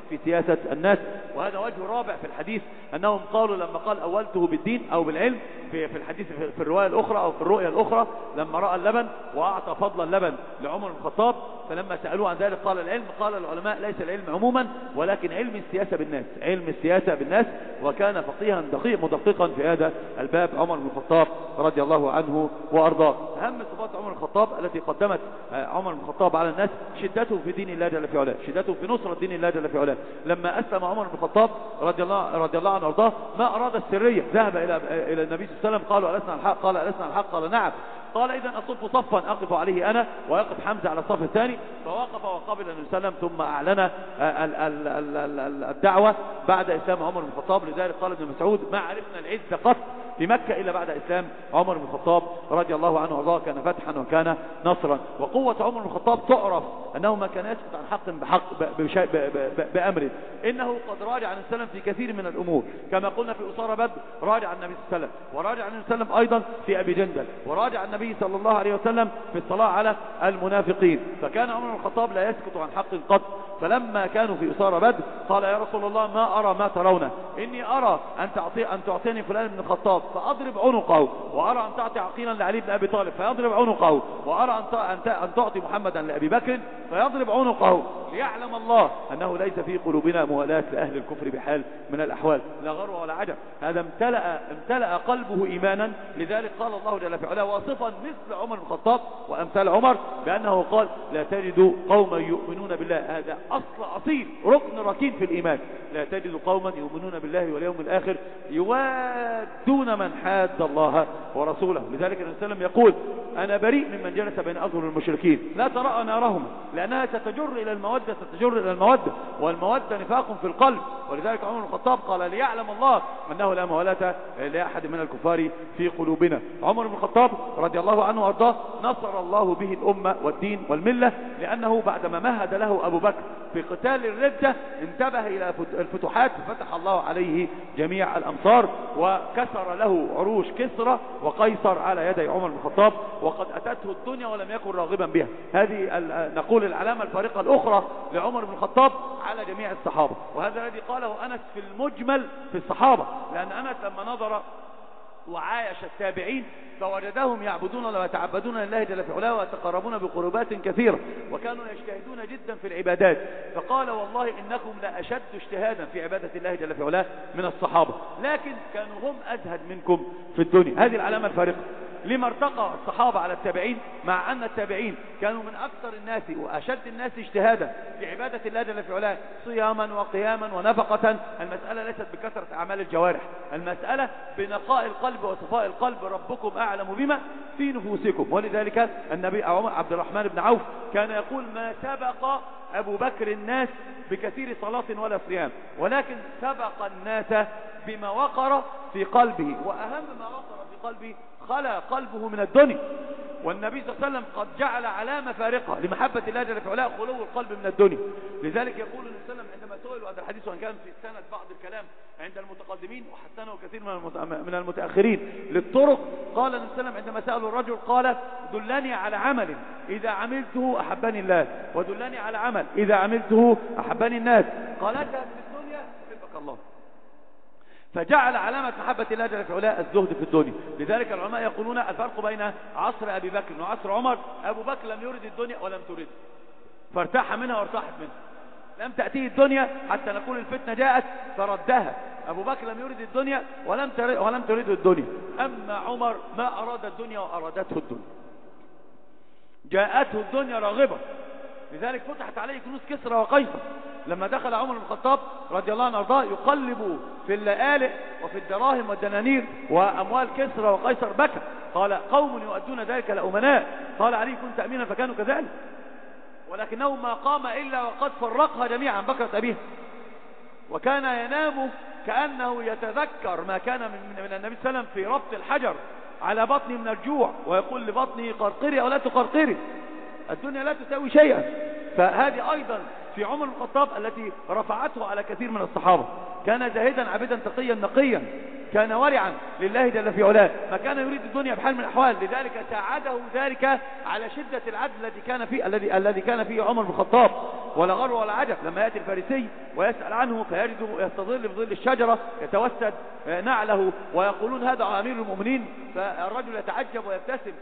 في سياسة الناس. وهذا وجه رابع في الحديث، أنهم قالوا لما قال أولته بالدين أو بالعلم في في الحديث في الرواية الأخرى أو في الرؤية الأخرى، لما رأى اللبن وأعطى فضل اللبن لعمر بن الخطاب، فلما سألوه عن ذلك قال العلم، قال العلماء ليس العلم عموما ولكن علم السياسة بالناس، علم السياسة بالناس. وكان فقيها دقيق مدققا في هذا الباب عمر بن الخطاب رضي الله عنه وأرضاه. أهم صفات عمر بن الخطاب التي قدمت عمر بن الخطاب على الناس شدته في دين الله جل في علاه، شدته في نصرة دين الله جل في علاه. لما أسلم عمر بن الخطاب رضي الله رضي الله عنه وأرضاه ما أراد السرية، ذهب إلى إلى النبي صلى الله عليه وسلم، قالوا ألسنا الحق؟ قال ألسنا الحق؟ قال نعم. قال إذن أصف صفا أقف عليه أنا ويقف حمزة على الصف الثاني، فوقف وقبل النبي صلى الله عليه وسلم، ثم أعلن الدعوة بعد إسلام عمر بن الخطاب. لذلك قال ابن مسعود ما عرفنا العز قط في مكة إلا بعد إسلام عمر بن الخطاب رضي الله عنه وارضاه، كان فتحا وكان نصرا. وقوة عمر بن الخطاب تعرف أنه ما كان يسكت عن حق بحق بأمره، إنه قد راجع عن السلام في كثير من الأمور، كما قلنا في أسارة بدر راجع النبي صلى الله عليه وسلم، وراجع النبي صلى الله عليه وسلم أيضا في أبي جندل، وراجع النبي صلى الله عليه وسلم في الصلاة على المنافقين. فكان عمر بن الخطاب لا يسكت عن حق قط. فلما كانوا في أسارة بدر قال يا رسول الله ما أرى ما ترونه، إني أرى أن تعطي أن تعطيني فلان بن الخطاب فأضرب عنقه، وأرى أن تعطي عقيلا لعلي بن أبي طالب فيضرب عنقه، وأرى أن تعطي محمدا لأبي بكر فيضرب عنقه، ليعلم الله أنه ليس في قلوبنا موالاة لأهل الكفر بحال من الأحوال. لا غرو ولا عجب، هذا امتلأ, امتلأ قلبه إيمانا. لذلك قال الله جل في علاه واصفا مثل عمر بن الخطاب وأمثال عمر بأنه قال لا تجد قوما يؤمنون بالله، هذا أصل أصيل ركن ركين في الإيمان، لا تجد قوما يؤمنون بالله واليوم الآخر يوادون من حاد الله ورسوله. لذلك النبي صلى الله عليه وسلم يقول أنا بريء ممن جلس بين أظهر المشركين، لا ترى نارهم لأنها ستجر إلى المودة، ستجر إلى المودة، والمودة نفاق في القلب. ولذلك عمر بن الخطاب قال ليعلم الله أنه لا موالاة لأحد من الكفار في قلوبنا. عمر بن الخطاب رضي الله عنه وارضاه نصر الله به الأمة والدين والملة، لأنه بعدما مهد له أبو بكر في قتال الردة انتبه إلى الفتوحات، ففتح الله عليه جميع الأمصار وكسر له عروش كسرى وقيصر على يدي عمر بن الخطاب، وقد أتته الدنيا ولم يكن راغبا بها. هذه نقول العلامة الفارقة الأخرى لعمر بن الخطاب على جميع الصحابة، وهذا الذي قاله أنس في المجمل في الصحابة، لأن أنس لما نظر وعايش التابعين فوجدهم يعبدون ويتعبدون لله جل في علاه ويتقربون بقربات كثيرة، وكانوا يجتهدون جدا في العبادات، فقال والله إنكم لأشد اجتهادا في عبادة الله جل في علاه من الصحابة، لكن كانوا هم أزهد منكم في الدنيا. هذه العلامة الفارقة لما ارتقى الصحابة على التابعين، مع أن التابعين كانوا من أكثر الناس وأشد الناس اجتهادا في عبادة الله جل في علاه صياما وقياما ونفقة. المسألة ليست بكثرة أعمال الجوارح، المسألة بنقاء القلب وصفاء القلب، ربكم أعلم بما في نفوسكم. ولذلك النبي عبد الرحمن بن عوف كان يقول ما سبق أبو بكر الناس بكثير صلاة ولا صيام، ولكن سبق الناس بما وقر في قلبه، وأهم ما وقر في قلبه خلى قلبه من الدنيا. والنبي صلى الله عليه وسلم قد جعل علامة فارقة لمحبة الله جل في علاه خلو القلب من الدنيا. لذلك يقول النبي صلى الله عليه وسلم عندما سئل، وهذا الحديث وان كان في سند بعض الكلام عند المتقدمين وحسنه كثير من المتأخرين للطرق، قال النبي صلى الله عليه وسلم عندما سألوا الرجل قال دلني على عمل إذا عملته أحبني الله، ودلني على عمل إذا عملته أحبني الناس، قال اذهب في الدنيا يحبك الله. فجعل علامة محبة الله جل في علاه الزهد في الدنيا. لذلك العلماء يقولون الفرق بين عصر أبي بكر وعصر عمر، أبو بكر لم يرد الدنيا ولم ترد، فارتاح منها وارتاحت منها، لم تأتيه الدنيا حتى نقول الفتنة جاءت فردها. أبو بكر لم يرد الدنيا ولم ترد ولم ترده الدنيا. أما عمر ما أراد الدنيا وأرادته الدنيا، جاءته الدنيا راغبة، لذلك فتحت عليه كنوز كسرى وقيصر. لما دخل عمر بن الخطاب رضي الله عنه وارضاه يقلب في اللآلئ وفي الدراهم والدنانير وأموال كسرى وقيصر بكى، قال قوم يؤدون ذلك لأمناء، قال علي كنت أمينا فكانوا كذلك، ولكنه ما قام إلا وقد فرقها جميعا بكرة أبيه، وكان ينام كأنه يتذكر ما كان من, من النبي صلى الله عليه وسلم في ربط الحجر على بطنه من الجوع، ويقول لبطنه قرقري أو لا تقرقري، الدنيا لا تساوي شيئا. فهذه أيضا في عمر بن الخطاب التي رفعته على كثير من الصحابة. كان زاهدا عبدا تقيا نقيا، كان ورعا لله جل في علاه، ما كان يريد الدنيا بحال من الأحوال. لذلك ساعده ذلك على شدة العدل الذي كان فيه الذي الذي كان فيه عمر بن الخطاب. ولا غرو ولا عجب لما يأتي الفارسي ويسأل عنه فيجده يستظل بظل الشجرة يتوسد نعله ويقولون هذا أمير المؤمنين، فالرجل يتعجب ويبتسم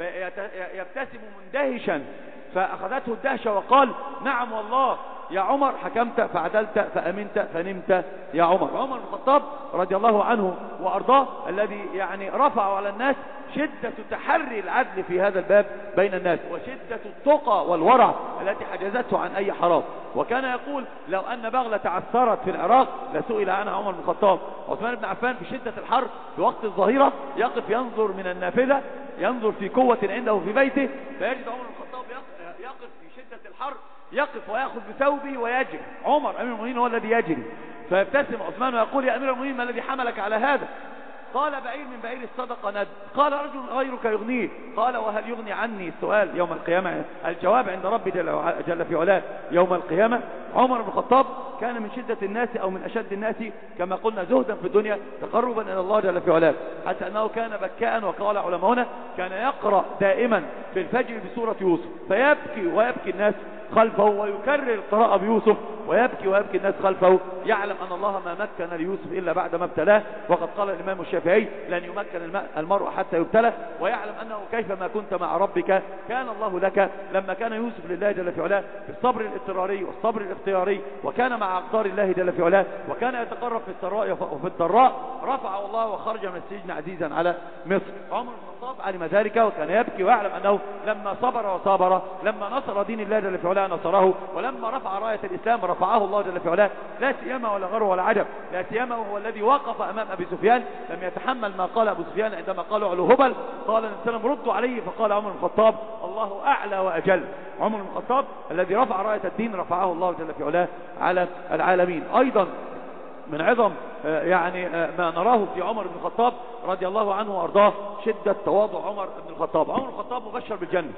يبتسم مندهشا، فأخذته الدهشة وقال نعم والله يا عمر حكمت فعدلت فأمنت فنمت يا عمر. عمر بن الخطاب رضي الله عنه وأرضاه الذي يعني رفع على الناس شدة تحري العدل في هذا الباب بين الناس وشدة التقى والورع التي حجزته عن أي حرام. وكان يقول لو أن بغلة تعثرت في العراق لسئل عنها عمر بن الخطاب. عثمان بن عفان في شدة الحر في وقت الظهيرة يقف ينظر من النافذة ينظر في قوة عنده في بيته فيجد عمر بن الخطاب يقف في شدة الحر يقف ويأخذ بثوبه ويجري. عمر أمير المؤمنين هو الذي يجري فيبتسم عثمان ويقول يا أمير المؤمنين ما الذي حملك على هذا؟ قال بعير من بعير الصدقة ند. قال رجل غيرك يغنيه. قال وهل يغني عني السؤال يوم القيامة الجواب عند ربي جل في علاه يوم القيامة. عمر بن الخطاب كان من شدة الناس أو من أشد الناس كما قلنا زهدا في الدنيا تقربا إلى الله جل في علاه، حتى أنه كان بكاء وقال علماؤنا كان يقرأ دائما في الفجر بسورة يوسف فيبكي ويبكي الناس خلفه ويكرر القراءة بيوسف ويبكي ويبكي الناس خلفه، يعلم أن الله ما مكن ليوسف إلا بعد ما ابتلاه، وقد قال الإمام الشافعي لن يمكن المرء حتى يبتلى، ويعلم أنه كيفما كنت مع ربك كان الله لك. لما كان يوسف لله جل في علاه في الصبر الاضطراري والصبر الاختياري وكان مع أقدار الله جل في علاه وكان يتقرب في السراء وفي الضراء رفعه الله وخرج من السجن عزيزا على مصر. عمر بن الخطاب علم ذلك وكان يبكي ويعلم أنه لما صبر وصابر لما نصر دين الله جل في علاه نصره، ولما رفع راية الإسلام رفعه الله جل في علاه لا سيما ولا غر ولا عجب. لا سيما هو الذي وقف أمام أبي سفيان لم يتحمل ما قال أبو سفيان عندما قالوا علو هبل قال النبي صلى الله عليه وسلم ردوا عليه فقال عمر بن الخطاب الله أعلى وأجل. عمر بن الخطاب الذي رفع راية الدين رفعه الله جل في علاه على العالمين. أيضا من عظم يعني ما نراه في عمر بن الخطاب رضي الله عنه وأرضاه شدة تواضع عمر بن الخطاب. عمر بن الخطاب مبشر بالجنة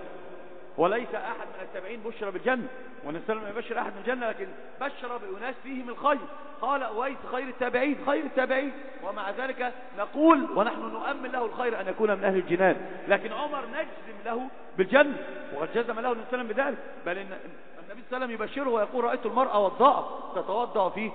وليس أحد من التابعين بشر بالجنة، والنبي صلى الله عليه وسلم يبشر أحد من الجنة لكن بشر بأناس فيهم الخير. قال أويس خير التابعين خير التابعين، ومع ذلك نقول ونحن نؤمن له الخير أن يكون من أهل الجنان، لكن عمر نجزم له بالجنة وقد جزم له النبي صلى الله عليه وسلم بذلك، بل إن النبي صلى الله عليه وسلم يبشره ويقول رأيت المرأة والضاء تتوضأ فيه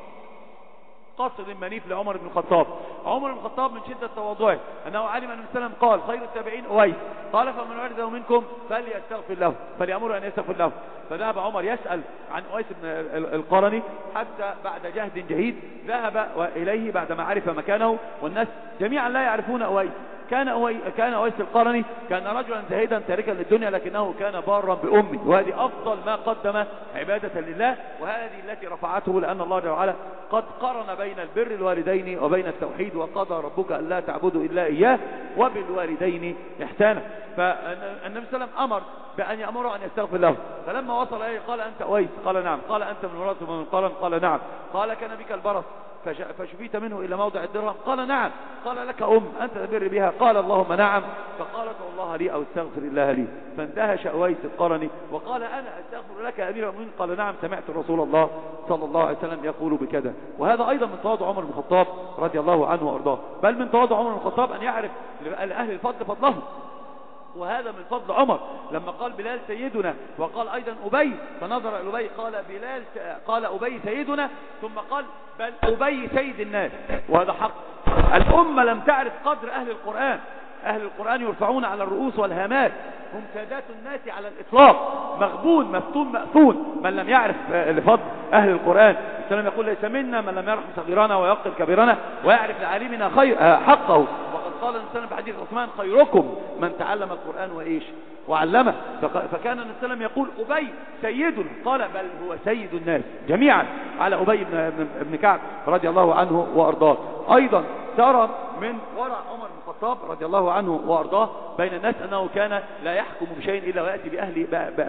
قصر منيف لعمر بن الخطاب. عمر بن الخطاب من شدة تواضعه أنه علم أن النبي صلى الله عليه وسلم قال خير التابعين أويس، قال فمن ورده منكم فليستغفر له فليأمره أن يستغفر له. فذهب عمر يسأل عن أويس بن القرني حتى بعد جهد جهيد ذهب إليه بعدما عرف مكانه، والناس جميعا لا يعرفون أويس. كان أويس كان أويس القرني كان رجلا زاهدا تاركا للدنيا لكنه كان بارا بأمه، وهذه أفضل ما قدم عبادة لله، وهذه التي رفعته لأن الله جل وعلا قد قرن بين البر الوالدين وبين التوحيد وقضى ربك ألا تعبدوا إلا إياه وبالوالدين إحسانا. فالنبي صلى الله عليه وسلم أمر بأن يأمره أن يستغفر له، فلما وصل إليه قال أنت أويس؟ قال نعم. قال أنت من ورثة من القرن؟ قال نعم. قال كان بك البرص فشفيت منه إلى موضع الدرهم؟ قال نعم. قال لك أم أنت تبر بها؟ قال اللهم نعم. فقال ادعو الله لي أو استغفر الله لي. فاندهش أويس القرني وقال أنا أستغفر لك يا أمير المؤمنين؟ قال نعم سمعت رسول الله صلى الله عليه وسلم يقول بكذا. وهذا أيضا من تواضع عمر بن الخطاب رضي الله عنه وأرضاه، بل من تواضع عمر بن الخطاب أن يعرف لأهل الفضل فضلهم، وهذا من فضل عمر لما قال بلال سيدنا، وقال أيضا أبي فنظر إلى أبي قال بلال قال أبي سيدنا، ثم قال بل أبي سيد الناس، وهذا حق. الأمة لم تعرف قدر أهل القرآن. أهل القرآن يرفعون على الرؤوس والهامات، هم سادات الناس على الإطلاق، مغبون مفتون مأفون من لم يعرف لفضل أهل القرآن. السلام يقول ليس منا من لم يرحم صغيرنا ويقل كبيرنا ويعرف لعالمنا خير حقه. وقد قال النبي في حديث عثمان خيركم من تعلم القرآن وإيش وعلمه. فكان النبي صلى الله عليه وسلم يقول أبي سيدنا، قال بل هو سيد الناس جميعا على أبي بن, بن كعب رضي الله عنه وأرضاه. أيضا ترى من ورع عمر بن الخطاب رضي الله عنه وأرضاه بين الناس أنه كان لا يحكم بشيء إلا ويأتي بأهله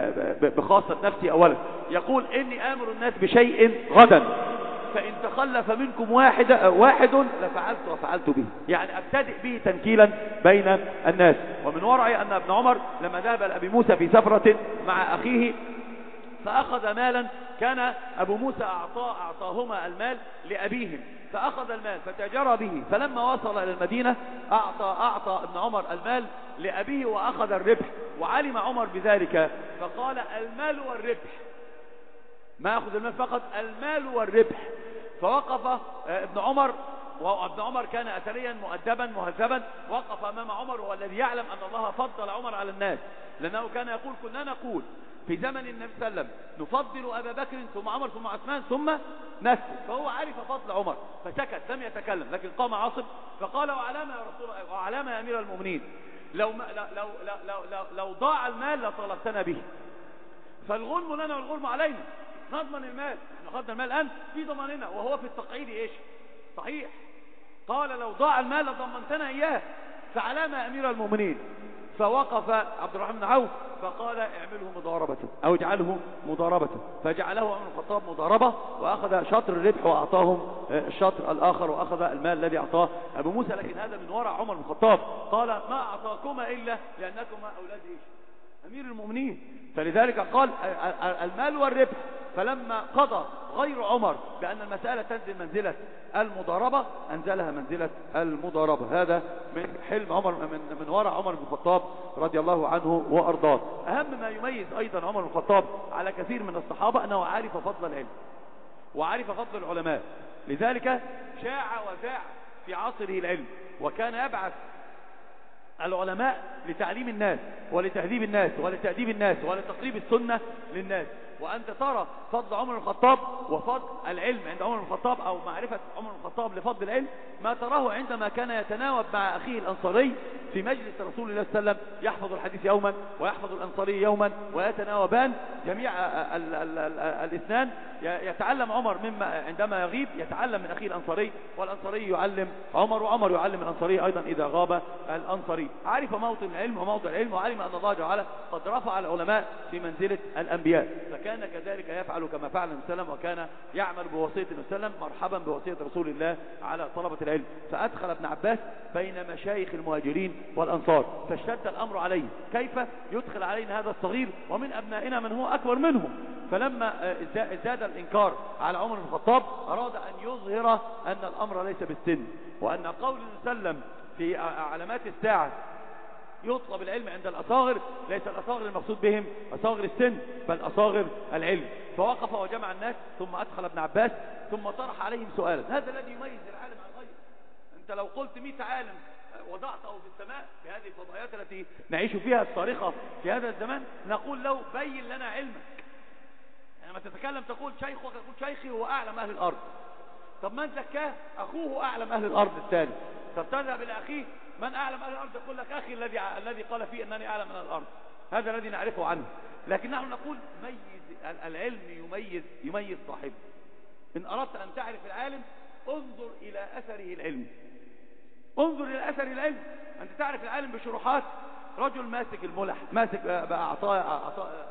بخاصة نفسه أولا. يقول إني آمر الناس بشيء غدا فإن تخلف منكم واحد واحد لفعلت وفعلت به، يعني أبتدئ به تنكيلا بين الناس. ومن ورعي أن ابن عمر لما ذهب لأبي موسى في سفرة مع أخيه فأخذ مالا كان أبو موسى أعطاه أعطاهما المال لأبيهم، فأخذ المال فتجرى به، فلما وصل إلى المدينة أعطى, أعطى ابن عمر المال لأبيه وأخذ الربح، وعلم عمر بذلك فقال المال والربح ما أخذ المال فقط، المال والربح. فوقف ابن عمر، وابن عمر كان أثريا مؤدبا مهذبا، وقف أمام عمر وهو الذي يعلم أن الله فضل عمر على الناس، لأنه كان يقول كنا نقول في زمن النبي صلى الله عليه وسلم نفضل أبا بكر ثم عمر ثم عثمان ثم نسل، فهو عرف فضل عمر فسكت لم يتكلم. لكن قام عاصم فقال وعلامة يا رسول الله، وعلامة يا أمير المؤمنين، لو, لو, لو, لو, لو, لو ضاع المال لطلبتنا به، فالغنم لنا والغنم علينا، نضمن المال، احنا خدنا المال الآن في ضماننا، وهو في التقعيد ايش صحيح. قال لو ضاع المال لضمنتنا اياه، فعلامة يا أمير المؤمنين. فوقف عبد الرحمن بن عوف فقال اعمله مضاربة او اجعله مضاربة، فجعله عمر بن الخطاب مضاربة، واخذ شطر الربح واعطاهم الشطر الاخر، واخذ المال الذي اعطاه ابو موسى. لكن هذا من وراء عمر بن الخطاب، قال ما اعطاكما الا لانكما اولاد ايش امير المؤمنين. فلذلك قال المال والربح. فلما قضى غير عمر بأن المسألة تنزل منزلة المضاربة أنزلها منزلة المضاربة. هذا من حلم عمر، من, من وراء عمر بن الخطاب رضي الله عنه وأرضاه. أهم ما يميز أيضا عمر بن الخطاب على كثير من الصحابة أنه عارف فضل العلم وعارف فضل العلماء، لذلك شاع وذاع في عصره العلم، وكان يبعث العلماء لتعليم الناس ولتهذيب الناس ولتأديب الناس ولتقريب السنة للناس. وأنت ترى فضل عمر بن الخطاب وفضل العلم عند عمر بن الخطاب، أو معرفة عمر بن الخطاب لفضل العلم، ما تراه عندما كان يتناوب مع أخيه الأنصاري في مجلس رسول الله صلى الله عليه وسلم، يحفظ الحديث يوما ويحفظ الأنصاري يوما، ويتناوبان جميع ال ال ال الاثنان. يتعلم عمر مما عندما يغيب يتعلم من أخيه الأنصاري، والأنصاري يعلم عمر، وعمر يعلم الأنصاري أيضا إذا غاب الأنصاري. عرف موطن العلم وموضع العلم، وعلم أن الله تعالى قد رفع العلماء في منزلة الأنبياء، فكان كذلك يفعل كما فعل النبي صلى الله عليه وسلم، وكان يعمل بوصية النبي صلى الله عليه وسلم، مرحبا بوصية رسول الله على طلبة العلم. فأدخل ابن عباس بين مشايخ المهاجرين والأنصار، فاشتد الأمر عليه كيف يدخل علينا هذا الصغير ومن أبنائنا من هو أكبر منهم. فلما ازداد الإنكار على عمر بن الخطاب أراد أن يظهر أن الأمر ليس بالسن، وأن قول النبي صلى الله عليه وسلم في علامات الساعة يطلب العلم عند الأصاغر، ليس الأصاغر المقصود بهم أصاغر السن، بل أصاغر العلم. فوقف وجمع الناس، ثم أدخل ابن عباس، ثم طرح عليهم سؤالا. هذا الذي يميز العالم عن غيره. أنت لو قلت مئة عالم وضعته في السماء في هذه الفضائيات التي نعيش فيها الصارخة في هذا الزمان، نقول له بين لنا علمك. يعني ما تتكلم تقول شيخ، وتقول شيخي هو أعلم أهل الأرض. طب من زكاه؟ أخوه أعلم أهل الأرض الثاني. طب تذهب إلى أخيه، من أعلم أهل الأرض؟ يقول لك أخي الذي الذي قال فيه أنني أعلم أهل الأرض. هذا الذي نعرفه عنه. لكن نحن نقول ميز العلم، يميز يميز صاحبه. إن أردت أن تعرف العالم انظر إلى أثره العلمي، انظر إلى أثر العلم. أنت تعرف العالم بشروحات، رجل ماسك الملح، ماسك أعطاء أعطاء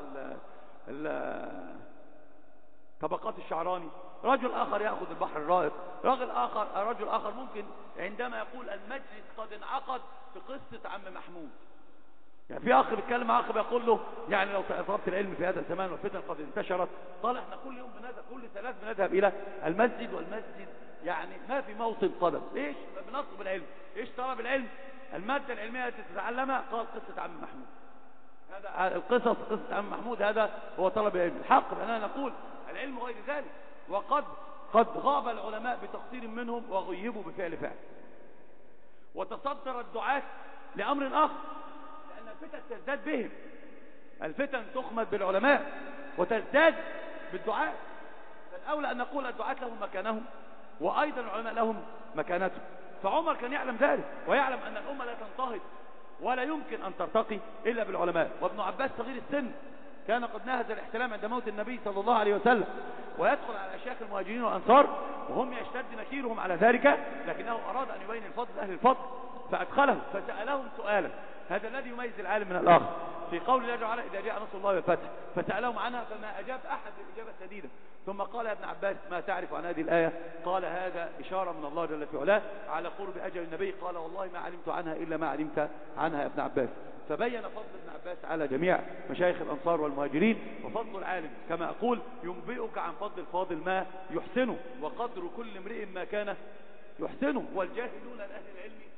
طبقات الشعراني، رجل آخر يأخذ البحر الرائق، رجل آخر رجل آخر ممكن عندما يقول المجلس قد انعقد في قصة عم محمود. يعني في أخ بيتكلم مع أخ بيقول له يعني لو طلبت العلم في هذا الزمان والفتن قد انتشرت، قال احنا كل يوم بنذهب، كل ثلاث بنذهب إلى المسجد، والمسجد يعني ما في موطن قدم. ايش بنطلب العلم؟ ايش طلب العلم؟ المادة العلمية التي تتعلمها، قال قصة عم محمود. هذا القصص، قصة عم محمود، هذا هو طلب العلم الحق. لأننا نقول العلم غير ذلك، وقد قد غاب العلماء بتقصير منهم وغيبوا بفعل فعل، وتصدر الدعاة لأمر آخر، لأن الفتن تزداد بهم. الفتن تخمد بالعلماء وتزداد بالدعاة، فالأولى أن نقول الدعاة لهم مكانهم، وأيضا العلماء لهم مكانتهم. فعمر كان يعلم ذلك، ويعلم أن الأمة لا تنتهض ولا يمكن أن ترتقي إلا بالعلماء. وابن عباس صغير السن كان قد نهز الاحتلام عند موت النبي صلى الله عليه وسلم، ويدخل على أشياخ المهاجرين والأنصار وهم يشتد نكيرهم على ذلك، لكنه أراد أن يبين الفضل أهل الفضل فأدخله، فسألهم سؤالا. هذا الذي يميز العالم من الآخر. في قول الله تعالى إذا جاء نصر الله والفتح، فسألهم عنها فما أجاب أحد بإجابة سديدة. ثم قال يا ابن عباس ما تعرف عن هذه الآية؟ قال هذا إشارة من الله جل في علاه على قرب أجل النبي. قال والله ما علمت عنها إلا ما علمت عنها يا ابن عباس. فبين فضل ابن عباس على جميع مشايخ الأنصار والمهاجرين. وفضل العالم كما أقول ينبئك عن فضل الفاضل ما يحسنه، وقدر كل امرئ ما كان يحسنه. والجاهلون لأهل العلم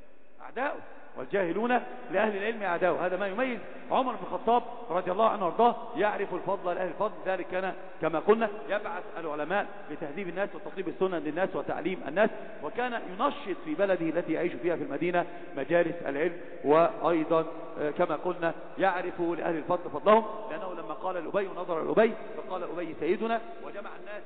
أعداؤه، والجاهلون لأهل العلم أعداؤه. هذا ما يميز عمر بن الخطاب رضي الله عنه وارضاه، يعرف الفضل لأهل الفضل. ذلك كان كما قلنا يبعث العلماء لتهذيب الناس وتطليب السنن للناس وتعليم الناس، وكان ينشط في بلده التي يعيش فيها في المدينة مجالس العلم. وأيضا كما قلنا يعرف لأهل الفضل فضلهم، لأنه لما قال لأبي ونظر لأبي فقال أبي سيدنا، وجمع الناس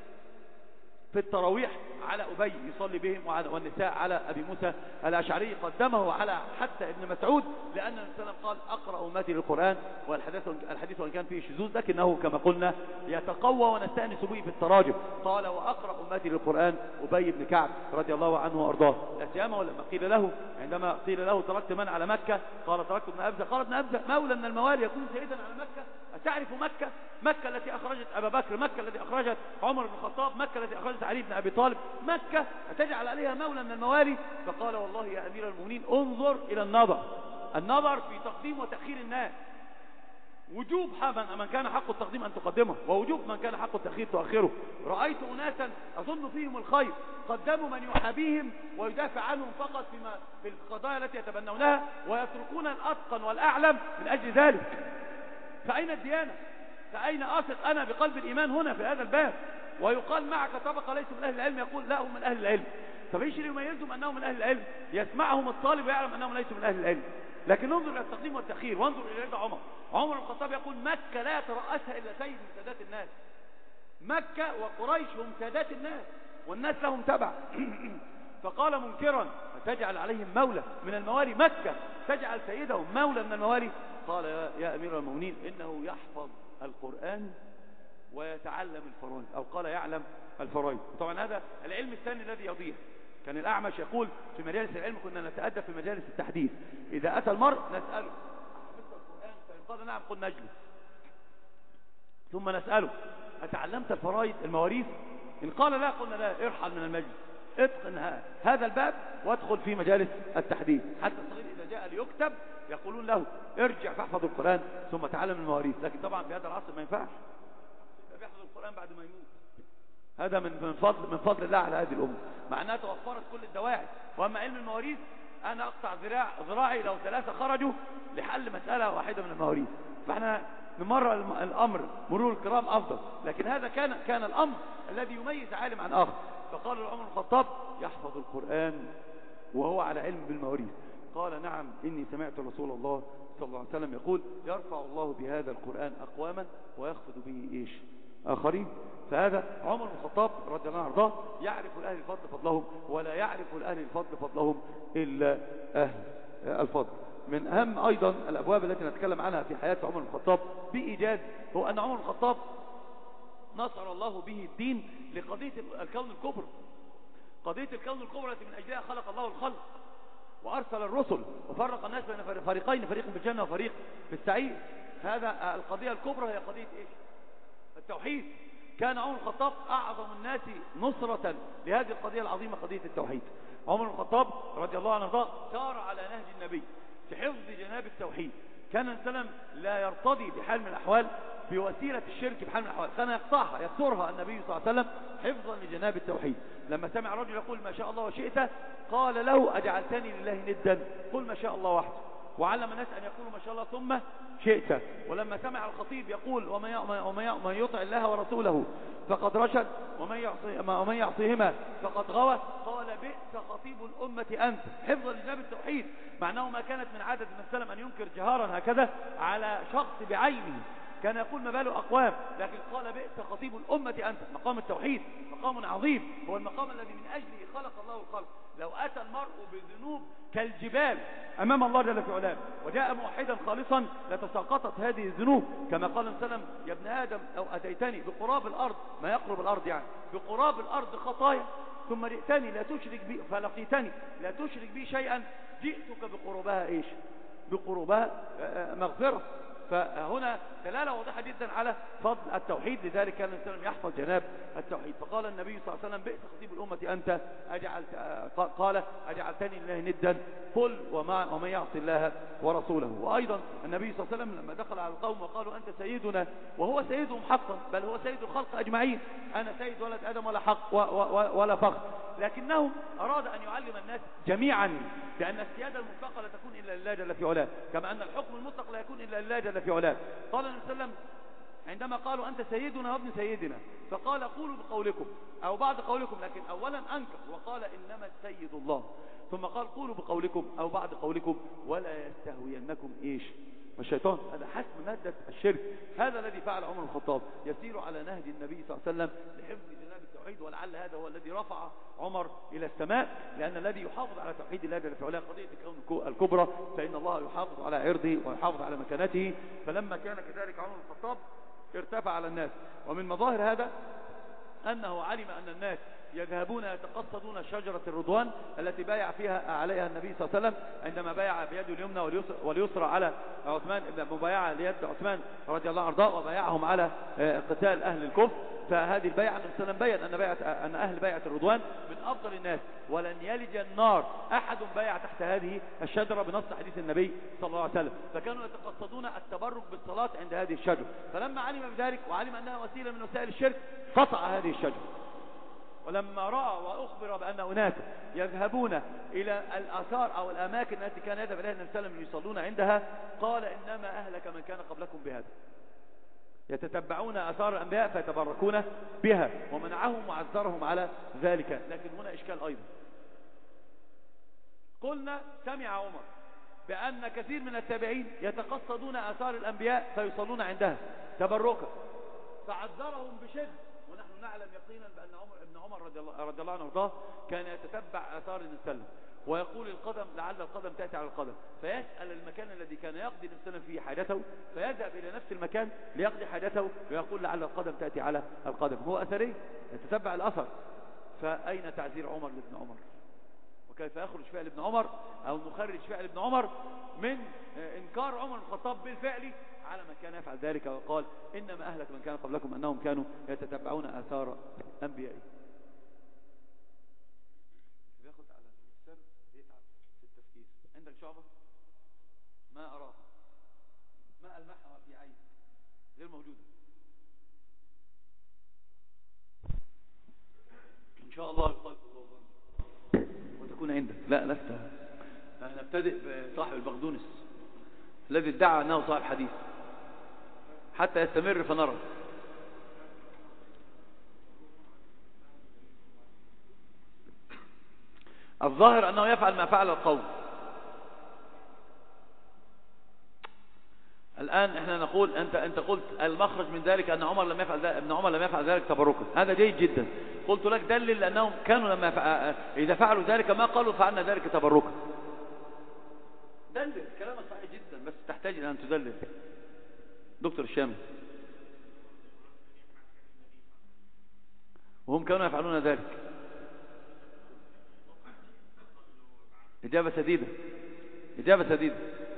في التراويح على أبي يصلي بهم، والنساء على أبي موسى الأشعري، قدمه على حتى ابن مسعود، لأن النبي صلى الله عليه وسلم قال أقرأ أمتي للقرآن، والحديث الحديث وإن كان فيه شذوذ لكنه كما قلنا يتقوى ونستأنس به في التراجم. قال وأقرأ أمتي للقرآن أبي بن كعب رضي الله عنه وأرضاه. لا سيما ولما قيل له عندما قيل له تركت من على مكة؟ قال تركت ابن أبزة. قال ابن أبزة مولى من الموالي يكون سيدا على مكة؟ أتعرف مكة؟ مكة التي أخرجت أبا بكر، مكة التي أخرجت عمر بن الخطاب، مكة التي أخرجت علي بن أبي طالب، مكة أتجعل عليها مولى من الموالي؟ فقال والله يا أمير المؤمنين انظر إلى النظر، النظر في تقديم وتأخير الناس، وجوب من كان حق التقديم أن تقدمه، ووجوب من كان حق التأخير تؤخره. رأيت أناسا أظن فيهم الخير قدموا من يحابيهم ويدافع عنهم فقط فيما في القضايا التي يتبنونها، ويتركون الأتقن والأعلم من أجل ذلك. فأين الديانة؟ فأين أثق أنا بقلب الإيمان هنا في هذا الباب؟ ويقال معك طبقة ليسوا من أهل العلم، يقول لا هم من أهل العلم. طب ايش اللي يميزهم أنهم من أهل العلم؟ يسمعهم الطالب ويعلم أنهم ليسوا من أهل العلم. لكن انظر إلى التقديم والتأخير، وانظر إلى رضا عمر. عمر بن الخطاب يقول مكة لا يترأسها إلا سيد من سادات الناس. مكة وقريش هم سادات الناس والناس لهم تبع. فقال منكرا تجعل عليهم مولى من الموالي، مكة تجعل سيدهم مولى من الموالي؟ قال يا أمير المؤمنين إنه يحفظ القرآن ويتعلم الفرائض، أو قال يعلم الفرائض. طبعا هذا العلم الثاني الذي يضيع. كان الأعمش يقول في مجالس العلم كنا نتأدب في مجالس التحديث، إذا أتى المرء نسأله حفظت القرآن؟ فإن قال نعم قل نجلس، ثم نسأله أتعلمت الفرائض المواريث؟ إن قال لا قلنا لا ارحل من المجلس، اتقن هذا الباب وادخل في مجالس التحديث. حتى الصغير إذا جاء ليكتب يقولون له ارجع فاحفظ القرآن ثم تعلم المواريث. لكن طبعا في هذا العصر ما ينفعش يحفظ القرآن بعد ما يموت. هذا من من فضل من فضل الله على هذه الأمة، مع أنها توفرت كل الدواعي. وأما علم المواريث أنا أقطع ذراع ذراعي لو ثلاثة خرجوا لحل مسألة واحدة من المواريث. فاحنا نمر الأمر مرور الكرام أفضل. لكن هذا كان كان الأمر الذي يميز عالم عن آخر. فقال عمر بن الخطاب يحفظ القرآن وهو على علم بالمواريث. قال نعم إني سمعت رسول الله صلى الله عليه وسلم يقول يرفع الله بهذا القرآن أقواما ويخفض به إيش آخرين. فهذا عمر بن الخطاب رضي الله عنه يعرف الأهل الفضل فضلهم، ولا يعرف الأهل الفضل فضلهم إلا أهل الفضل. من أهم أيضا الأبواب التي نتكلم عنها في حياة عمر بن الخطاب بإيجاز هو أن عمر بن الخطاب نصر الله به الدين لقضية الكون الكبرى، قضية الكون الكبرى التي من أجلها خلق الله الخلق وأرسل الرسل وفرق الناس بين فريقين، فريق في الجنة وفريق في السعير. هذا القضية الكبرى هي قضية إيش؟ التوحيد. كان عمر بن الخطاب أعظم الناس نصرة لهذه القضية العظيمة، قضية التوحيد. عمر بن الخطاب رضي الله عنه سار على نهج النبي في حفظ جناب التوحيد. كان السلام لا يرتضي بحال من الأحوال بوسيلة الشرك بحال من الأحوال، كان يقطعها يكسرها النبي صلى الله عليه وسلم حفظا لجناب التوحيد. لما سمع رجل يقول ما شاء الله وشئت قال له أجعلتني لله ندا؟ قل ما شاء الله وحده. وعلم الناس أن يقولوا ما شاء الله ثم شئت. ولما سمع الخطيب يقول ومن يطع الله ورسوله فقد رشد ومن يعصي ومن يعصيهما فقد غوى قال بئس خطيب الأمة أنت، حفظا لجناب التوحيد. مع أنه ما كانت من عادة النبي صلى الله عليه وسلم أن ينكر جهارا هكذا على شخص بعينه، كان يقول ما باله أقوام، لكن قال بئس خطيب الأمة أنت. مقام التوحيد مقام عظيم، هو المقام الذي من أجله خلق الله الخلق. لو أتى المرء بذنوب كالجبال أمام الله جل في علاه وجاء موحدا خالصا لتساقطت هذه الذنوب، كما قال النبي صلى الله عليه وسلم يا ابن آدم لو أتيتني بقراب الأرض، ما يقرب الأرض يعني بقراب الأرض خطايا ثم جئتني لا تشرك بي فلقيتني لا تشرك بي شيئا جئتك بقربها إيش؟ بقربها مغفرة. فهنا دلالة واضحة جدا على فضل التوحيد. لذلك كان النبي صلى الله عليه وسلم يحفظ جناب التوحيد. فقال النبي صلى الله عليه وسلم بئس خطيب الأمة أنت أجعل قال أجعلتني لله ندا قل ومن يعصي الله ورسوله. وأيضا النبي صلى الله عليه وسلم لما دخل على القوم وقالوا أنت سيدنا وهو سيدهم حقا، بل هو سيد الخلق أجمعين، أنا سيد ولد آدم ولا حق ولا فخر، لكنه أراد أن يعلم الناس جميعا بأن السيادة المطلقة لا تكون إلا لله جل في علاه، كما أن الحكم المطلق لا يكون إلا لله جل في علاه. قال النبي صلى الله عليه وسلم عندما قالوا أنت سيدنا وابن سيدنا، فقال قولوا بقولكم أو بعد قولكم، لكن أولا أنكر وقال إنما السيد الله، ثم قال قولوا بقولكم أو بعد قولكم ولا يستهوينكم إيش الشيطان. هذا حسم مادة الشرك. هذا الذي فعل عمر بن الخطاب، يسير على نهج النبي صلى الله عليه وسلم لحفظ جناب التوحيد، ولعل هذا هو الذي رفع عمر إلى السماء، لأن الذي يحافظ على توحيد الله جل في علاه قضية الكون الكبرى، فإن الله يحافظ على عرضه ويحافظ على مكانته. فلما كان كذلك عمر بن الخطاب ارتفع على الناس. ومن مظاهر هذا أنه علم أن الناس يذهبون يتقصدون شجرة الرضوان التي بايع فيها عليها النبي صلى الله عليه وسلم عندما بايع بيده اليمنى واليسرى على عثمان، مبايعة ليد عثمان رضي الله عنه، وبايعهم على قتال أهل الكفر. فهذه البيعة النبي صلى الله عليه وسلم بيّن أن, بيعة أن أهل بيعة الرضوان من أفضل الناس، ولن يلج النار أحد بايع تحت هذه الشجرة بنص حديث النبي صلى الله عليه وسلم. فكانوا يتقصدون التبرك بالصلاة عند هذه الشجرة، فلما علم بذلك وعلم أنها وسيلة من وسائل الشرك قطع هذه الشجرة. ولما رأى وأخبر بأن أناس يذهبون إلى الآثار أو الأماكن التي كان يذهب إليها النبي صلى الله عليه وسلم يصلون عندها، قال إنما أهلك من كان قبلكم بهذا، يتتبعون آثار الأنبياء فيتبركون بها، ومنعهم وعذرهم على ذلك. لكن هنا إشكال أيضا. قلنا سمع عمر بأن كثير من التابعين يتقصدون آثار الأنبياء فيصلون عندها تبركا، فعذرهم بشدة. ونحن نعلم يقينا بأن عمر ابن عمر رضي الله, رضي الله عنه وارضاه كان يتتبع آثار النبي صلى الله عليه وسلم، ويقول القدم لعل القدم تأتي على القدم، فيسأل المكان الذي كان يقضي النبي صلى الله عليه وسلم فيه حاجته، فيذهب إلى نفس المكان ليقضي حاجته ويقول لعل القدم تأتي على القدم. هو أثري يتتبع الأثر. فأين تعزير عمر لابن عمر؟ وكيف يخرج فعل ابن عمر أو نخرج فعل ابن عمر من إنكار عمر بن الخطاب بالفعل على من كان يفعل ذلك، وقال إنما أهلك من كان قبلكم أنهم كانوا يتتبعون آثار أنبيائهم. بياخد على السر يتعب في التفكير. عندك شعبة ما أراها ما ألمحها في عين غير موجودة، إن شاء الله يقال وتكون عندك. لا لست. نبتدئ بصاحب البغدونس الذي ادعى أنه صاحب حديث حتى يستمر فنرى. الظاهر أنه يفعل ما فعل القوم. الآن احنا نقول أنت أنت قلت المخرج من ذلك أن عمر لم يفعل ذلك، ابن عمر لم يفعل ذلك تبركا. هذا جيد جدا. قلت لك دلل لأنهم كانوا لما يفعل إذا فعلوا ذلك ما قالوا فعلنا ذلك تبركا. دلل. كلامك صحيح جدا، بس تحتاج إلى أن تدلل. دكتور الشامي وهم كانوا يفعلون ذلك. إجابة سديدة، إجابة سديدة.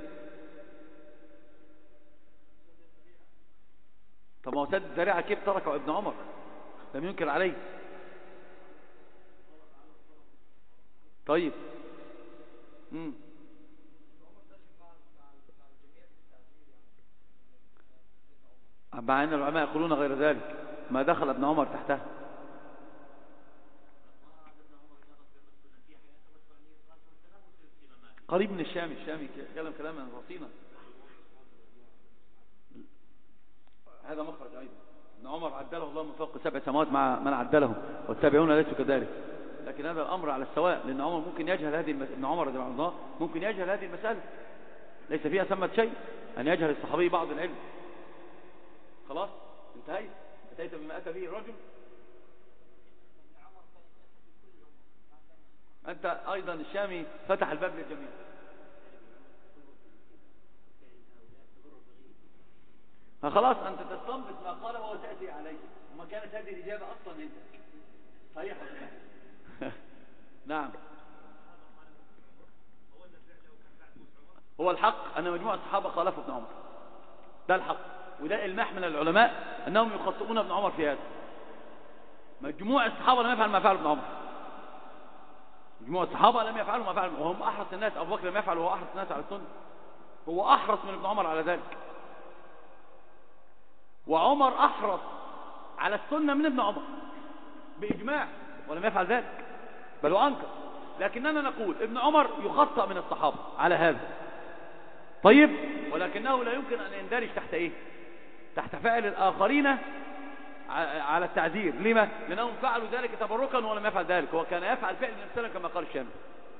طب ما هو سد الذريعة كيف تركه ابن عمر؟ لم ينكر عليه. طيب امم مع أن العلماء يقولون غير ذلك، ما دخل ابن عمر تحته. قريب من الشامي. الشامي كلام كلاما رصينا. هذا مخرج أيضا. ابن عمر عدله الله من فوق سبع سماوات مع من عدله، والتابعون ليسوا كذلك. لكن هذا الأمر على السواء، لأن عمر ممكن يجهل هذه المس... ابن عمر رضي الله عنه ممكن يجهل هذه المسألة، ليس فيها ثمة شيء أن يجهل الصحابي بعض العلم. خلاص انتهيت انتهيت مما أتى به الرجل. أنت أيضا الشامي فتح الباب للجميع. فخلاص أنت تستنبط ما قال وهو تأتي عليه، وما كانت هذه الإجابة أصلا عندك صحيح. نعم. هو الحق أن مجموعة الصحابة خالفوا ابن عمر، ده الحق، وده إلماح من العلماء أنهم يخطئون ابن عمر في هذا. مجموعة الصحابة لم يفعل ما فعل ابن عمر، مجموعة الصحابة لم يفعلوا ما فعل، وهم أحرص الناس. أبو بكر لم يفعل وهو أحرص الناس على السنة، هو أحرص من ابن عمر على ذلك. وعمر أحرص على السنة من ابن عمر بإجماع، ولم يفعل ذلك. بل وأنكر. لكننا نقول ابن عمر يخطأ من الصحابة على هذا، طيب، ولكنه لا يمكن أن يندرج تحت إيه؟ تحت فعل الآخرين على التعذير. لما؟ لأنهم فعلوا ذلك تبركا ولم يفعل ذلك. هو كان يفعل فعل النبي صلى الله عليه وسلم كما قال الشامي،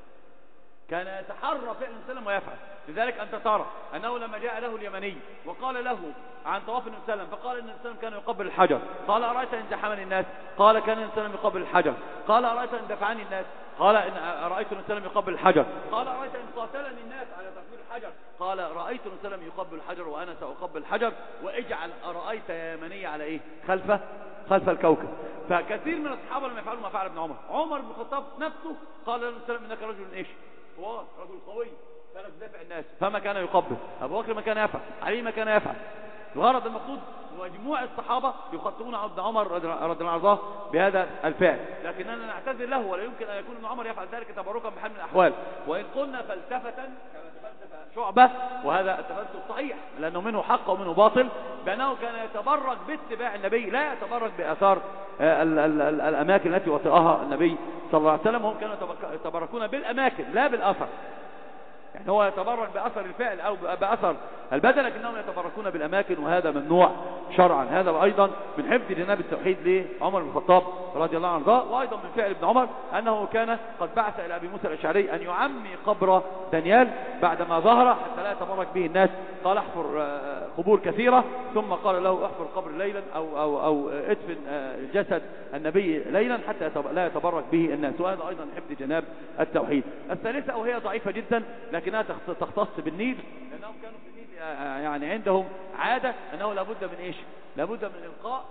كان يتحرى فعل النبي صلى الله عليه وسلم ويفعل. لذلك أنت ترى أنه لما جاء له اليمني وقال له عن طواف النبي صلى الله عليه وسلم، فقال أن النبي صلى الله عليه وسلم كان يقبل الحجر، قال أرأيت إن زحمني الناس؟ قال كان النبي صلى الله عليه وسلم يقبل الحجر. قال أرأيت إن دفعني الناس؟ قال إن رأيت النبي صلى الله عليه وسلم يقبل الحجر. قال أرأيت إن قاتلني الناس على تقبيل الحجر؟ قال رأيت النبي صلى الله عليه وسلم يقبل الحجر وأنا سأقبل الحجر. واجعل أرأيت يا يمني على إيه؟ خلفه خلف الكوكب. فكثير من الصحابة لم يفعلوا ما فعل ابن عمر. عمر بن الخطاب نفسه قال له النبي صلى الله عليه وسلم إنك رجل إيش؟ هو رجل قوي كان يدافع الناس، فما كان يقبل. أبو بكر ما كان يفعل، علي ما كان يفعل. الغرض المقصود مجموع الصحابة يخطئون ابن عمر رضي الله عنه بهذا الفعل، لكننا نعتذر له، ولا يمكن أن يكون ابن عمر يفعل ذلك تبركا بحال من الأحوال. وإن قلنا فلسفة كما تفلسف شعبة، وهذا التفلسف صحيح لأنه منه حق ومنه باطل، بأنه كان يتبرك باتباع النبي، لا يتبرك بآثار ال ال ال الأماكن التي وطئها النبي صلى الله عليه وسلم. هم كانوا يتبركون بالأماكن لا بالأثر، يعني هو يتبرك بأثر الفعل أو بأثر البدن، لكنهم يتبركون بالأماكن، وهذا ممنوع شرعا. هذا أيضا من حفظ جناب التوحيد لعمر بن الخطاب رضي الله عنه، وأيضا من فعل ابن عمر أنه كان قد بعث إلى أبي موسى الأشعري أن يعمي قبر دانيال بعدما ظهر حتى لا يتبرك به الناس. قال احفر قبور كثيرة، ثم قال له احفر قبر ليلا أو, أو, أو ادفن جسد النبي ليلا حتى لا يتبرك به الناس. وهذا أيضا حفظ جناب التوحيد. الثالثة وهي ضعيفة جدا لكنها تختص بالنيل، لأنهم كانوا في النيل يعني عندهم عادة أنه لابد من إيش؟ لابد من إلقاء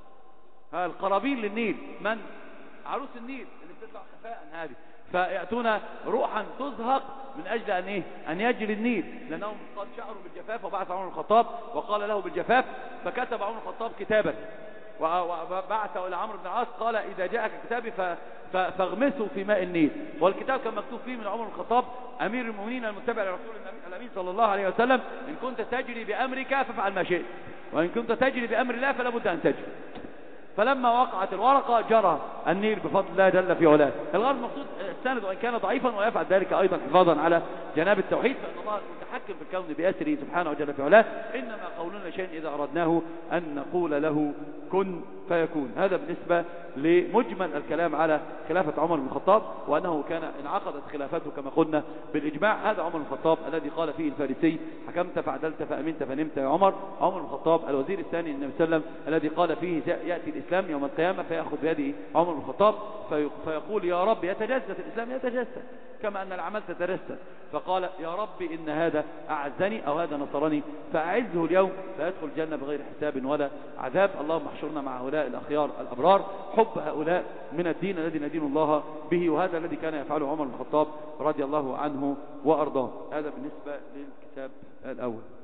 القرابين للنيل. من؟ عروس النيل اللي بتطلع خفاء هذه، فيأتون روحا تزهق من أجل أن إيه؟ أن يجري النيل، لأنهم قد شعروا بالجفاف. وبعث عمر الخطاب وقال له بالجفاف، فكتب عمر الخطاب كتابا وبعث إلى عمرو بن العاص قال إذا جاءك كتابي فاغمسوا في ماء النيل. والكتاب كان مكتوب فيه من عمر الخطاب أمير المؤمنين المتبع لرسول الأمين صلى الله عليه وسلم، إن كنت تجري بأمرك فافعل ما شئت، وإن كنت تجري بأمر الله فلا بد أن تجري. فلما وقعت الورقة جرى النيل بفضل الله جل في علاه. الغرض المقصود السند وإن كان ضعيفا ويفعل ذلك أيضا حفاظا على جناب التوحيد، فإن الله المتحكم في الكون بأسره سبحانه وجل في علاه. إنما قولنا شيء إذا أردناه أن نقول له كن فيكون. هذا بالنسبة لمجمل الكلام على خلافة عمر بن الخطاب، وأنه كان انعقدت خلافته كما قلنا بالإجماع. هذا عمر بن الخطاب الذي قال فيه الفارسي حكمت فعدلت فأمنت فنمت يا عمر. عمر بن الخطاب الوزير الثاني للنبي صلى الله عليه وسلم الذي قال فيه يأتي الإسلام يوم القيامة فيأخذ بيده عمر بن الخطاب فيقول يا رب يتجسد الإسلام، يتجسد كما أن الأعمال تتجسد. فقال يا رب إن هذا أعزني أو هذا نصرني فأعزه اليوم فيدخل الجنة بغير حساب ولا عذاب. اللهم احشرنا مع هؤلاء الأخيار الأبرار. حب هؤلاء من الدين الذي ندين الله به، وهذا الذي كان يفعله عمر بن الخطاب رضي الله عنه وأرضاه. هذا بالنسبة للكتاب الأول.